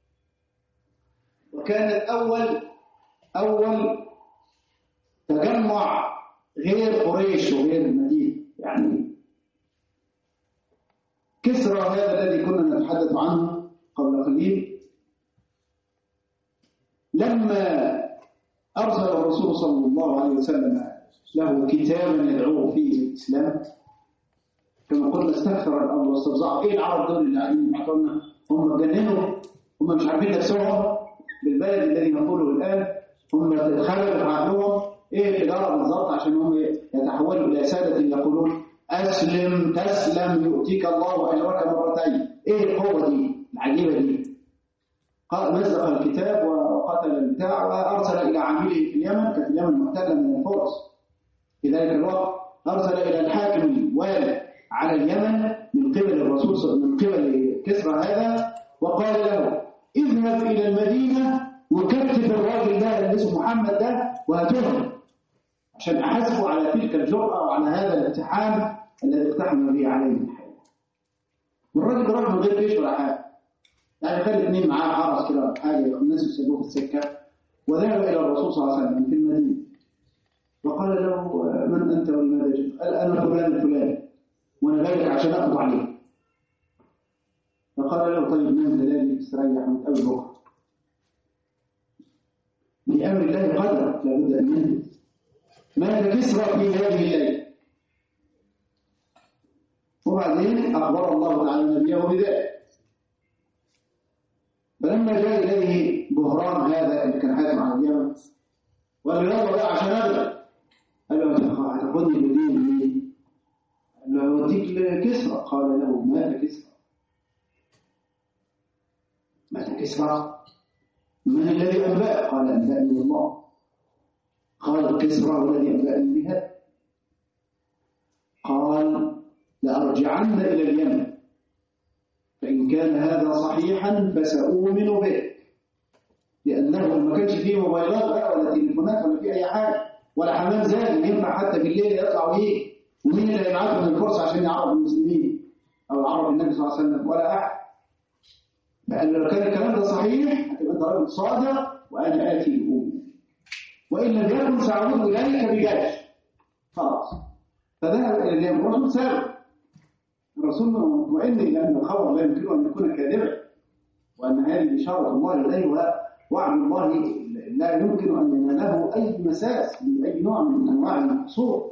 وكانت أول أول تجمع غير قريش وغير المدينة، يعني كسرى هذا الذي كنا نتحدث عنه قبل قليل، لما أرسل الرسول صلى الله عليه وسلم له كتابا يدعوه فيه الإسلام، كما قلنا استكثر الأمر واستفزعوا. إيه العرب دول اللي قاعدين يبعثونا؟ هم جننوا، هم مش عارفين نفسهم بالبلد الذي نقوله الآن، هم خلوا في عقلهم إيه الإدارة بالضبط عشان هم يتحولوا إلى سادة يقولون أسلم تسلم يؤتيك الله أجرك مرتين. إيه القوة دي العجيبة دي؟ قال مزق الكتاب وقتل البتاع وأرسل إلى عميله في اليمن. كانت اليمن محتلة من الفرس في ذلك الوقت. أرسل إلى الحاكم الوالي على اليمن من قبل الرسول من قبل كسرى هذا، وقال له: اذهب إلى المدينة وكتب الراجل ده اللي اسمه محمد ده وهاتوه عشان أحاسبه على تلك الجرأة وعلى هذا الامتحان الذي اقتحم به عليه الحياة. والراجل راح من غير جيش ولا حاجة، يعني خلي اثنين معاه حرس كده حاجة الناس يسيبوه في السكة، وذهب إلى الرسول صلى الله عليه وسلم في المدينة وقال له: من أنت ولماذا جئت؟ قال: أنا فلان الفلاني وأنا جاي لك عشان أقضي عليك. فقال له: طيب نام ليالي استريح ونتقابل بكرة. لأمر الله قدر لابد أن ينزل. مات كسرى في هذه الليلة. وبعدين أخبر الله تعالى نبيه بذلك. فلما جاء إليه بهران هذا اللي كان حاكم على اليمن وقال له: يلا بقى عشان أغلب. قال له: هتاخدني بدين مين؟ قال له: أوديك لكسرى. قال له: مات كسرى. مات كسرى. من الذي أنبأ؟ قال أنبأني الله. قال كسرى والذي أنبأني بهذا. قال لأرجعن إلى اليمن فإن كان هذا صحيحا فسأؤمن به، لأنه ما كانش فيه موبايلات بقى ولا تليفونات ولا فيه أي حاجة ولا حمام زاجل ينفع حتى بالليل يطلع ويجي، ومين اللي هيبعته من الفرصة عشان يعرف المسلمين أو يعرف النبي صلى الله عليه وسلم؟ ولا أحد. فقال لو كان الكلام ده صحيح هتبقى أنت راجل صادق وأنا آتي بأمي، وإن لم يكن سأعود إليك بجيش. خلاص. فذهب إلى اليمن. الرسول سابق. الرسول مطمئن إلى أن الخبر لا يمكن أن يكون كاذبا، وأن هذه إشارة الله إليه ووعد الله لا يمكن أن يناله أي مساس بأي نوع من أنواع المقصود.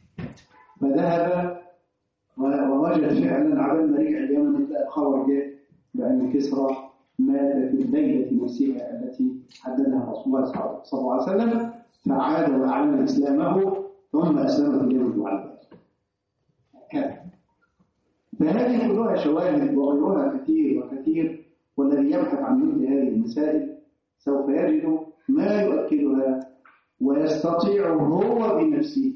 فذهب ووجد فعلا عبال ما رجع اليمن تلاقي الخبر جاء بأن كسرى مات في الليلة نفسها التي حددها رسول الله صلى الله عليه وسلم، فعاد وأعلن إسلامه ثم أسلم في اليمن وعلى ذلك. فهذه كلها شواهد وغيرها كثير وكثير، والذي يبحث عن مثل هذه المسائل سوف يجد ما يؤكدها، ويستطيع هو بنفسه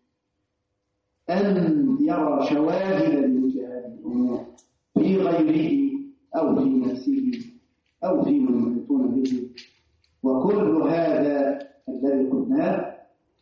أن يرى شواهد لمثل هذه الأمور في غيره أو في نفسه أو في من يحيطون به. وكل هذا الذي قلناه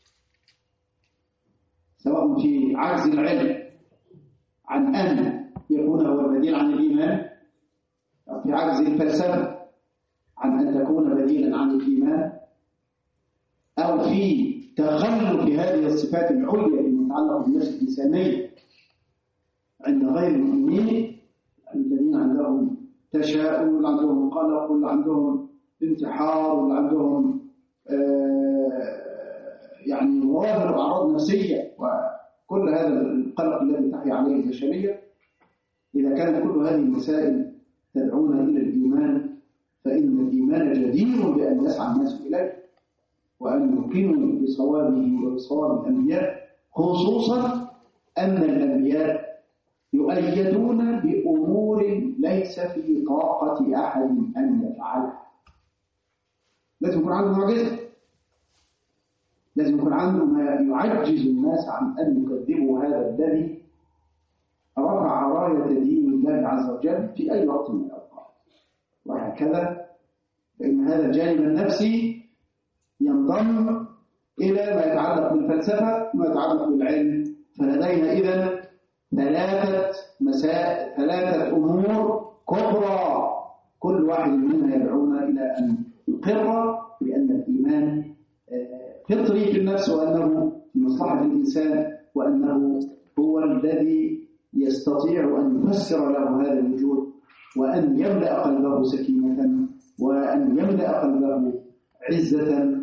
سواء في عجز العلم عن أن يكون هو البديل عن الإيمان، أو في عجز الفلسفة عن أن تكون بديلا عن الإيمان، أو في تخلف هذه الصفات العليا المتعلقة بالنفس الإنسانية عند غير المؤمنين الذين عندهم تشاؤم واللي عندهم قلق واللي عندهم انتحار واللي عندهم آه يعني ظواهر أعراض نفسية وكل هذا القلق الذي تحيا عليه البشرية. إذا كانت كل هذه المسائل تدعونا إلى الإيمان، فإن الإيمان جدير بأن يسعى الناس إليه وأن يقيموا بصوابه وبصواب الأنبياء، خصوصا أن الأنبياء يؤيدون بأمور ليس في طاقة أحد أن يفعلها. لازم يكون عنده معجزة، لازم يكون عنده ما يعجز الناس عن أن يكذبوا هذا الذي رفع راية دين الله عز وجل في أي وقت من الأوقات. وهكذا فإن هذا الجانب النفسي ينضم إلى ما يتعلق بالفلسفة وما يتعلق بالعلم. فلدينا إذن ثلاثة مسائل، ثلاثة أمور كبرى كل واحد منها يدعونا إلى أن يقر بأن الإيمان فطري في النفس، وأنه لمصلحة الإنسان، وأنه هو الذي يستطيع أن يفسر له هذا الوجود، وأن يملأ قلبه سكينة، وأن يملأ قلبه عزة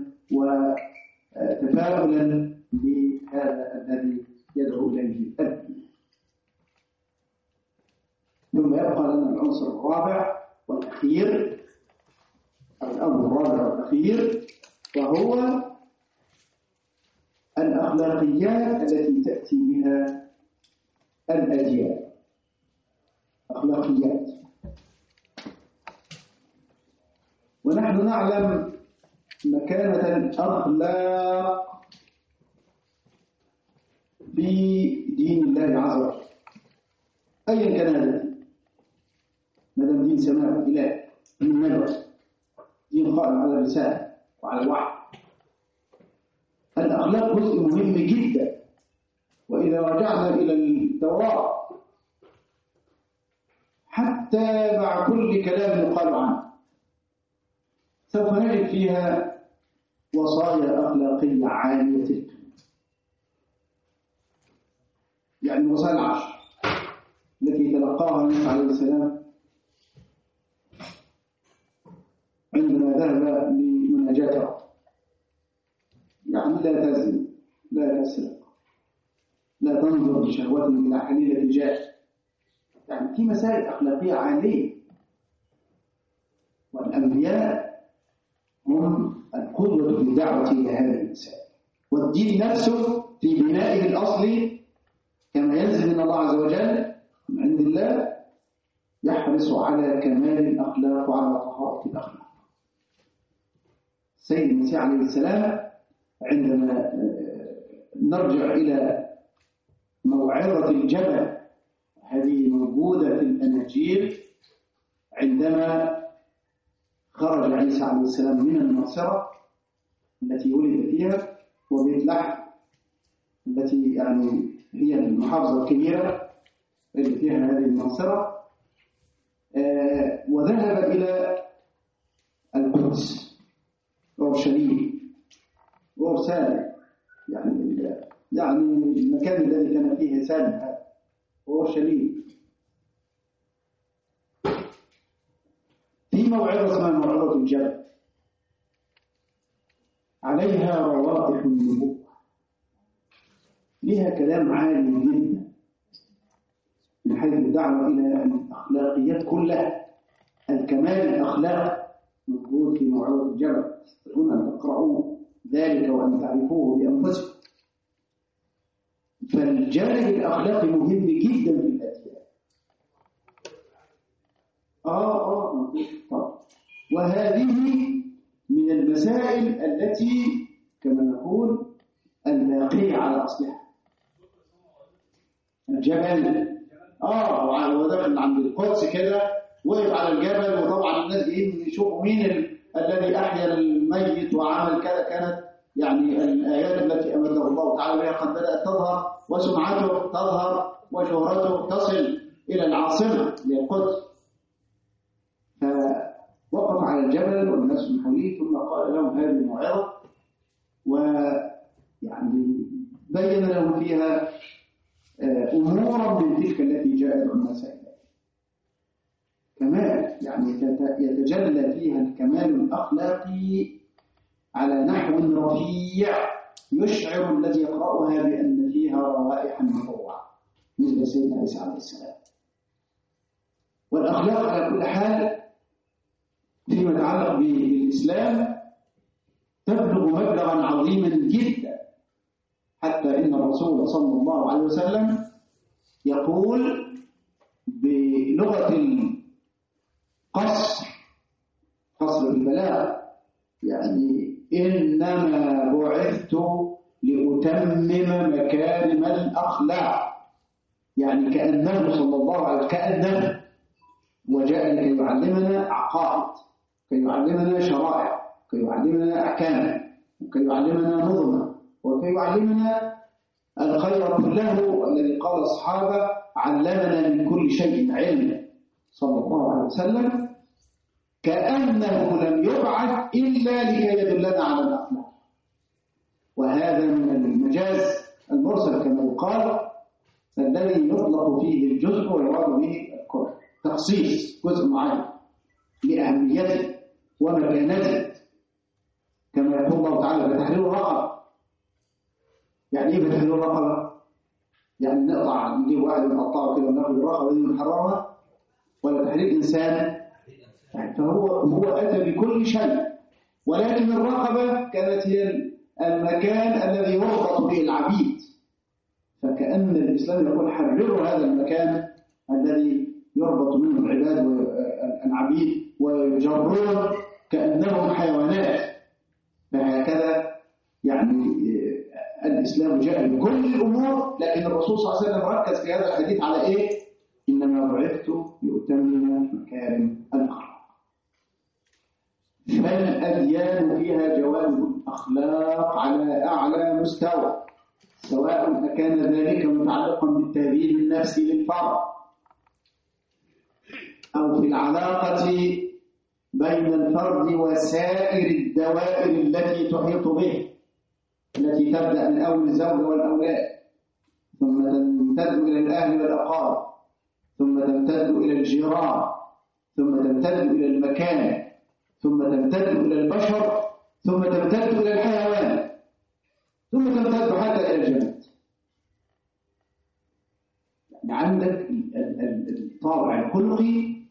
وتفاؤلا بهذا الذي يدعو إليه الدين. ثم يبقى لنا العنصر الرابع والأخير، الأمر الرابع والأخير، وهو الأخلاقيات التي تأتي بها الأديان. أخلاقيات، ونحن نعلم مكانة الأخلاق في دين الله عز وجل أيا كان هذا الدين، ما دام دين سماوي إله، دين نبوي، دين قائم على الرسالة وعلى الوحي. الأخلاق جزء مهم جدا، وإذا رجعنا إلى التوراة حتى مع كل كلام يقال عنه سوف نجد فيها وصايا أخلاقية عالية القيمة، يعني الوصايا العشر التي تلقاها موسى عليه السلام عندما ذهب لمناجاة ربه. يعني لا تزن، لا تسرق، لا تنظر بشهوة إلى حليلة جاه. يعني في مسائل أخلاقية عالية، والأنبياء هم القدوة في الدعوة إلى هذه المسائل، والدين نفسه في بنائه الأصلي كما ينزل من الله عز وجل من عند الله يحرص على كمال الأخلاق وعلى طهارة الأخلاق. السيد المسيح عليه السلام عندما نرجع إلى موعظة الجبل، هذه موجودة في الأناجيل، عندما خرج عيسى عليه السلام من الناصرة التي ولد فيها وبيت لحم التي يعني هي المحافظة الكبيرة اللي فيها هذه الناصرة، آه وذهب إلى القدس أورشليم وأرسال، يعني يعني المكان الذي كان فيه سالم أورشليم. في موعظة اسمها موعظة الجبل، عليها روائح النبوة، لها كلام عالي جدا من حيث الدعوة إلى الأخلاقيات كلها. الكمال الأخلاق موجود في موعظة الجبل، تستطيعون أن تقرأوا ذلك وأن تعرفوه بأنفسكم. فالجانب الأخلاقي مهم جدا في الأديان. آه آه طبعا. وهذه من المسائل التي كما نقول الباقية على أصلها. الجبل آه وداخل عند القدس كده، وقف على الجبل، وطبعا الناس جايين يشوفوا مين ال... الذي أحيا الميت وعمل كذا. كانت يعني الآيات التي أمده الله تعالى بها قد بدأت تظهر، وسمعته تظهر، وشهرته تصل إلى العاصمة للقدس. فوقف على الجبل والناس من حوله، ثم قال لهم هذه الموعظة، ويعني بين لهم فيها أمورا من تلك التي جاءت الناس إليه. كمال يعني يتجلى فيها الكمال الأخلاقي على نحو رفيع يشعر الذي يقرأها بأن فيها روائح النبوة مثل سيدنا عيسى عليه السلام. والأخلاق على كل حال فيما يتعلق بالإسلام تبلغ مبلغا عظيما جدا، حتى إن الرسول صلى الله عليه وسلم يقول بلغة القصر، قصر البلاغ، يعني إنما بعثت لأتمم مكارم الأخلاق، يعني كأنه صلى الله عليه وسلم كأنه وجاء لكي يعلمنا عقائد، كي يعلمنا شرائع، كي يعلمنا أحكام، وكي يعلمنا نظما، وكي يعلمنا الخير كله الذي قال الصحابة علمنا من كل شيء علما صلى الله عليه وسلم، كأنه لم يبعث إلا لكي يدلنا على الأخلاق. وهذا من المجاز المرسل كما يقال، الذي يطلق فيه الجزء ويراد به الكل، تخصيص جزء معين لأهميته ومكانته، كما يقول الله تعالى بتحرير الرقبة. يعني ايه بتحرير الرقبة؟ يعني نقطع نجيب واحد ونقطعه كده وناخد الرقبة دي ونحررها، ولا تحرير إنسان؟ يعني فهو هو أتى بكل شيء، ولكن الرقبة كانت هي المكان الذي يربط به العبيد، فكأن الإسلام يقول حرروا هذا المكان الذي يربط منه العباد والعبيد ويجرون كأنهم حيوانات. فهكذا يعني الإسلام جاء بكل الأمور، لكن الرسول صلى الله عليه وسلم ركز في هذا الحديث على إيه؟ إنما بعثت لأتمم مكارم الأخلاق. فالأديان فيها جوانب الأخلاق على أعلى مستوى، سواء كان ذلك متعلقا بالتهذيب النفسي للفرد، أو في العلاقة بين الفرد وسائر الدوائر التي تحيط به، التي تبدأ من أول الزوج والأولاد، ثم تمتد إلى الأهل والأقارب، ثم تمتد إلى الجيران، ثم تمتد إلى المكان، ثم تمتد إلى البشر، ثم تمتد إلى الحيوان، ثم تمتد حتى إلى الجنات. يعني عندك الطابع الخلقي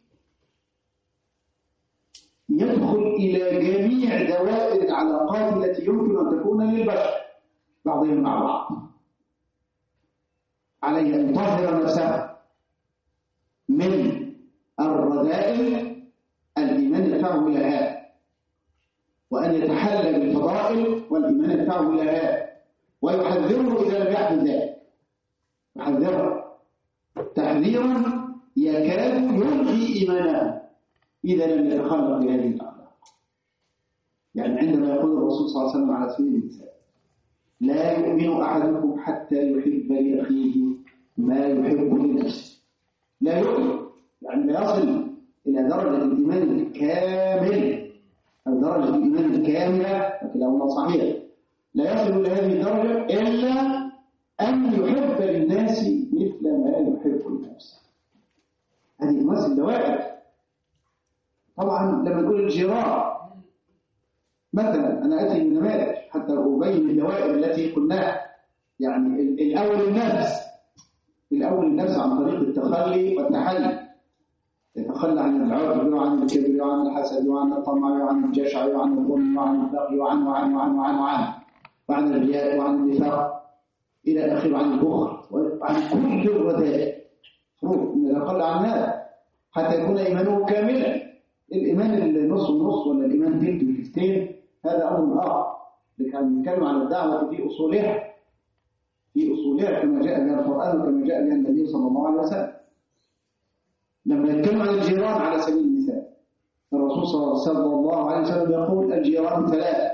يدخل إلى جميع دوائر العلاقات التي يمكن أن تكون للبشر بعضهم مع بعض. عليه أن يطهر نفسه من الرذائل الإيمان يدفعه إلى هذا، وأن يتحلى بالفضائل والإيمان يدفعه إلى هذا، ويحذره إذا لم يحدث ذلك، يحذره تحذيرا يكاد يلغي إيمانه إذا لم يتخلق بهذه الأخلاق. يعني عندما يقول الرسول صلى الله عليه وسلم على سبيل المثال: لا يؤمن أحدكم حتى يحب لأخيه ما يحب لنفسه. لا يؤمن يعني لا يصل إلى درجة الإيمان الكامل أو درجة الإيمان الكاملة، لكنه صحيح لا يصل إلى هذه الدرجة إلا أن يحب للناس مثل ما يحب لنفسه. هذه تمثل دوائر. طبعا لما نقول الجيران مثلا، أنا أتي من نماذج حتى أبين الدوائر التي قلناها. يعني الأول النفس، الأول النفس عن طريق التخلي والتحلي، يتخلى عن العجب وعن الكبر وعن الحسد وعن الطمع وعن الجشع وعن الظلم وعن البغي وعن وعن وعن وعن وعن وعن الرياء وعن النفاق إلى آخره، وعن البخل وعن كل الرذائل. إن يتخلى عن هذا حتى يكون إيمانه كاملا. الإيمان النص والنص ولا الإيمان تلت وتلتين هذا أمر آخر، لكن نتكلم عن الدعوة في أصولها، في أصولها كما جاء بها القرآن وكما جاء بها النبي صلى الله عليه وسلم. لما نتكلم عن الجيران على سبيل المثال، الرسول صلى الله عليه وسلم يقول: الجيران ثلاثة: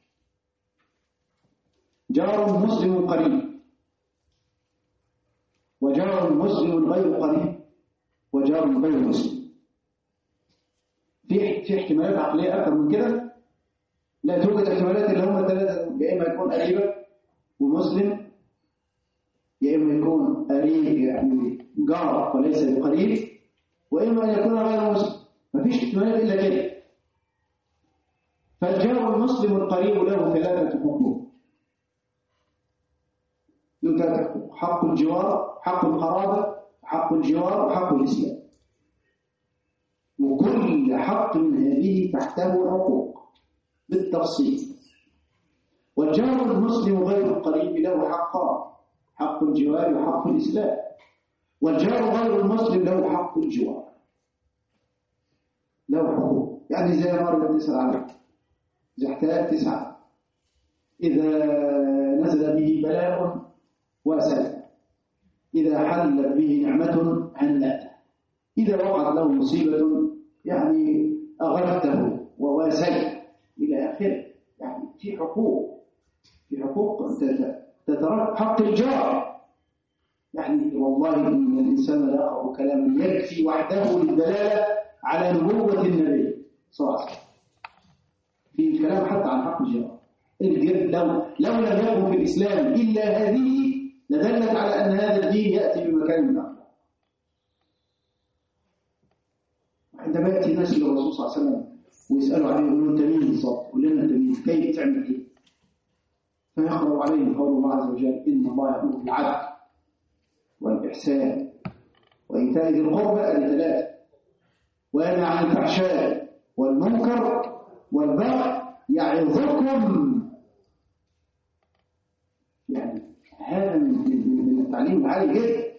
جار مسلم قريب، وجار مسلم غير قريب، وجار غير مسلم. في في احتمالات عقلية أكثر من كده؟ لا توجد احتمالات اللي هم ثلاثة: يا إما يكون قريبا ومسلم، يا إما يكون قريب يعني جار وليس بقريب، وإما أن يكون غير مسلم. ما فيش احتمالات إلا كده. فالجار المسلم القريب له ثلاثة حقوق. له ثلاثة حقوق: حق الجوار، حق القرابة، حق الجوار، وحق الإسلام. وكل حق من هذه تحته حقوق بالتفصيل. والجار المسلم غير القريب له حقان: حق الجوار وحق الإسلام. والجار غير المسلم له حق الجوار، له حقوق. يعني زي ما مرة بنسأل عليه، إذا احتاج تسعة: إذا نزل به بلاء واسلته، إذا حلت به نعمة هنأته، إذا وقعت له مصيبة يعني أغرته وواسيته إلى آخره. يعني في حقوق، في حقوق تترك. حق الجار، يعني والله إن الإنسان لا يقرأ كلاما يكفي وحده للدلالة على نبوة النبي صلى الله عليه وسلم في الكلام حتى عن حق الجار. لو لو لم يكن في الإسلام إلا هذه لدلت على أن هذا الدين يأتي بمكان من الأخلاق. عندما يأتي ناس للرسول صلى الله عليه وسلم ويسألوا عليه يقولوا: أنت مين بالضبط؟ قول لنا أنت مين؟ كيف تعمل إيه؟ فيقرأ عليهم قول الله عز وجل: إن الله يأمر بالعدل والإحسان وإيتاء ذي القربى الثلاثة، وينهى عن الفحشاء والمنكر والبغي يعظكم. يعني هذا من التعليم العالي جدا،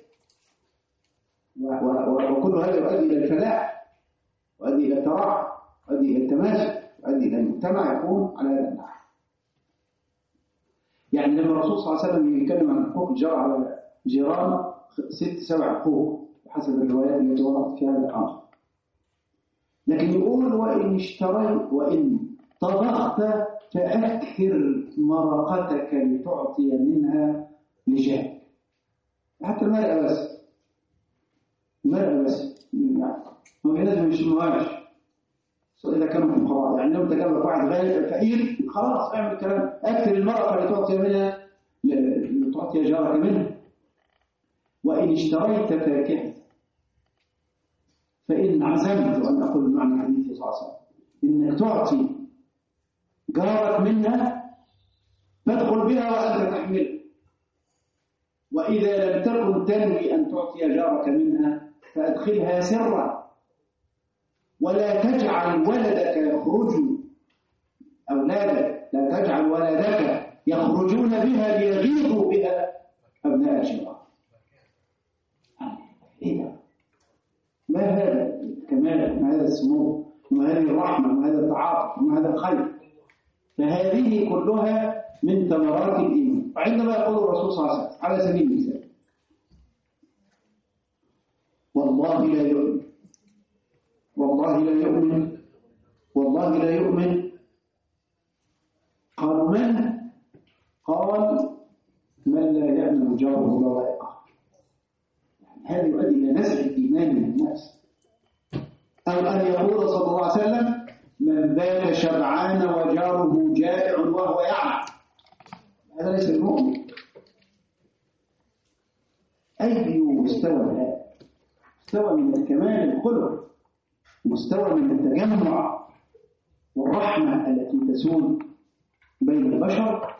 وكل هذا يؤدي إلى الفلاح، ويؤدي إلى التراحم، ويؤدي إلى التماسك، ويؤدي إلى المجتمع يكون على هذا النحو. يعني لما الرسول صلى الله عليه وسلم يتكلم عن حقوق الجار على جيران ست سبع حقوق حسب الروايات التي وردت في هذا الأمر، لكن يقول: وإن اشتريت وإن طبخت فأكثر مرقتك لتعطي منها لجارك. حتى المرأة بس، المرأة بس يعني ما لازم يشموهاش إذا كانوا فقراء. يعني لو تكلم واحد غير فقير خلاص اعمل الكلام: أكثر المرقة لتعطي منها لتعطي جارك منها. وإن اشتريت فاكهة، فإن عزمت أن أقول معنى حديث صلى الله عليه وسلم إنك تعطي جارك منها فادخل بها وأنت تحمل. وإذا لم تكن تنوي أن تعطي جارك منها فأدخلها سرا، ولا تجعل ولدك يخرج أولادك لا تجعل ولدك يخرجون بها ليغيظوا بها أبناء الجيران. إيه ده؟ ما هذا؟ الكمال وما هذا السمو وما هذه الرحمة وما هذا التعاطف وما هذا الخير. فهذه كلها من ثمرات الإيمان. وعندما يقول الرسول صلى الله عليه وسلم على سبيل المثال والله لا يؤمن والله لا يؤمن والله لا يؤمن، قالوا من؟ قال من لا يأمن جاره بوائقه. هذا يؤدي إلى نزع الإيمان من الناس. أو أن يقول صلى الله عليه وسلم من بات شبعان وجاره جائع وهو يعلم، هذا ليس المؤمن. أي مستوى هذا؟ مستوى من الكمال الخلق، مستوى من التجمع والرحمة التي تسود بين البشر.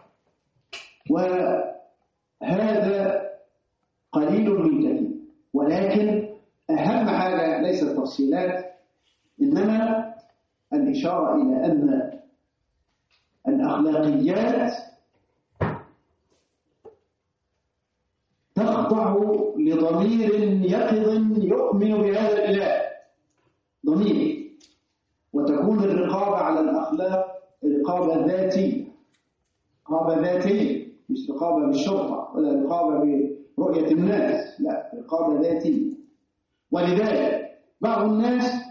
وهذا قليل من كثير، ولكن أهم حاجة ليس التفصيلات، إنما الإشارة إلى أن الأخلاقيات تخضع لضمير يقظ يؤمن بهذا الإله، ضمير، وتكون الرقابة على الأخلاق رقابة ذاتية، رقابة ذاتية، مش رقابة بالشرطة ولا رقابة برؤية الناس، لا، رقابة ذاتية. ولذلك بعض الناس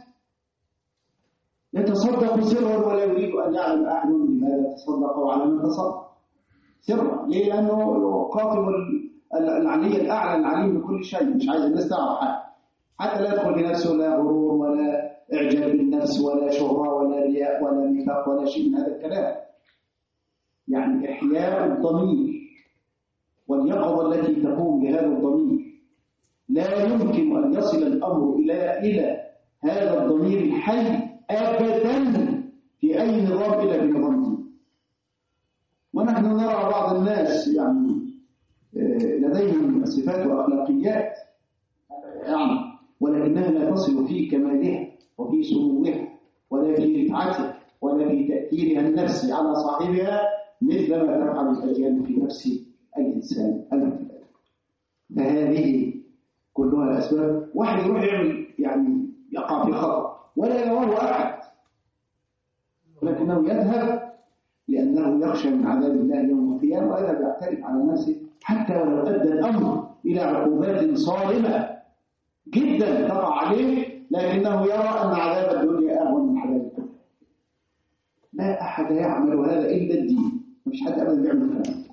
يتصدق سرا ولا يريد أن يعلم أحد لماذا تصدق وعلى من تصدق سرا. ليه؟ لأنه يقاطب العلي الأعلى العليم بكل شيء، مش عايز الناس تعرف حاجة، حتى لا يدخل في نفسه لا غرور ولا إعجاب بالنفس ولا شهرة ولا رياء ولا نفاق ولا شيء من هذا الكلام. يعني إحياء الضمير واليقظة التي تقوم بهذا الضمير. لا يمكن أن يصل الأمر إلى إلى هذا الضمير الحي أبدا في أي نظام إلا بنظام دين. ونحن نرى بعض الناس يعني لديهم صفات وأخلاقيات يعني، ولكنها لا تصل في كمالها وفي سموها ولا في رفعتها ولا في تأثيرها النفسي على صاحبها مثل ما تفعل الأجيال في نفس الإنسان المبتدئ. فهذه كلها الأسباب. واحد يروح يعمل يعني يقع في خطأ ولا يراه أحد، ولكنه يذهب لأنه يخشى من عذاب الله يوم القيامة، وهذا يعترف على نفسه حتى ولو أدى الأمر إلى عقوبات صارمة جدا تقع عليه، لكنه يرى أن عذاب الدنيا أهون من عذاب الدنيا. لا أحد يعمل هذا إلا الدين، مش حد أبدا يعمل هذا.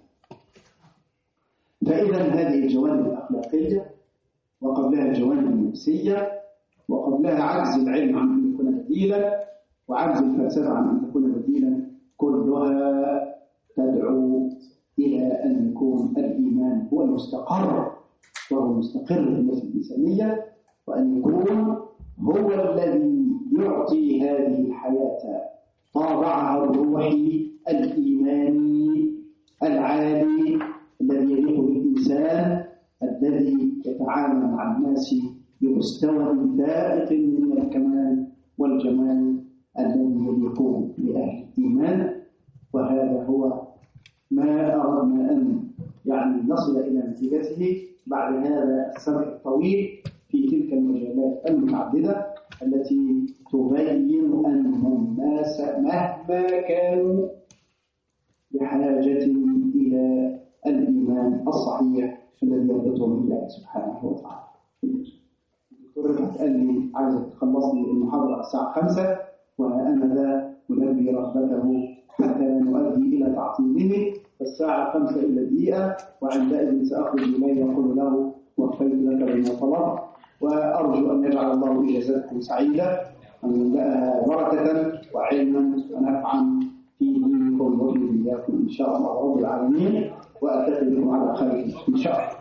فإذا هذه الجوانب الأخلاقية وقبلها الجوانب النفسية وقبلها عجز العلم عن أن يكون بديلا وعجز الفلسفة عن أن تكون بديلا، كلها تدعو إلى أن يكون الإيمان هو المستقر وهو المستقر في النفس الإنسانية، وأن يكون هو الذي يعطي هذه الحياة طابعها الروحي الإيماني العالي الذي يليق بالإنسان، الذي يتعامل مع الناس بمستوى فائق من الكمال والجمال الذي يليق بأهل الإيمان. وهذا هو ما أردنا أن يعني نصل إلى نتيجته بعد هذا السبق الطويل في تلك المجالات المتعددة التي تبين أن الناس مهما كانوا بحاجة إلى الإيمان الصحيح الذي يربطه بالله سبحانه وتعالى. الدكتور رفعت قال لي عايزة تخلص لي المحاضرة الساعة خمسة، وأنا ذا ملبي رغبته حتى لا نؤدي إلى تعطيله، فالساعة خمسة إلا دقيقة، وعندئذ سأخرج إليه وأقول له وفيت لك بما طلبت، وأرجو أن يجعل الله إجازتكم سعيدة وأن يملأها بركة وعلما ونفعا في دينكم وفي دنياكم إن شاء الله رب العالمين، وأتقي بكم على خير إن شاء الله.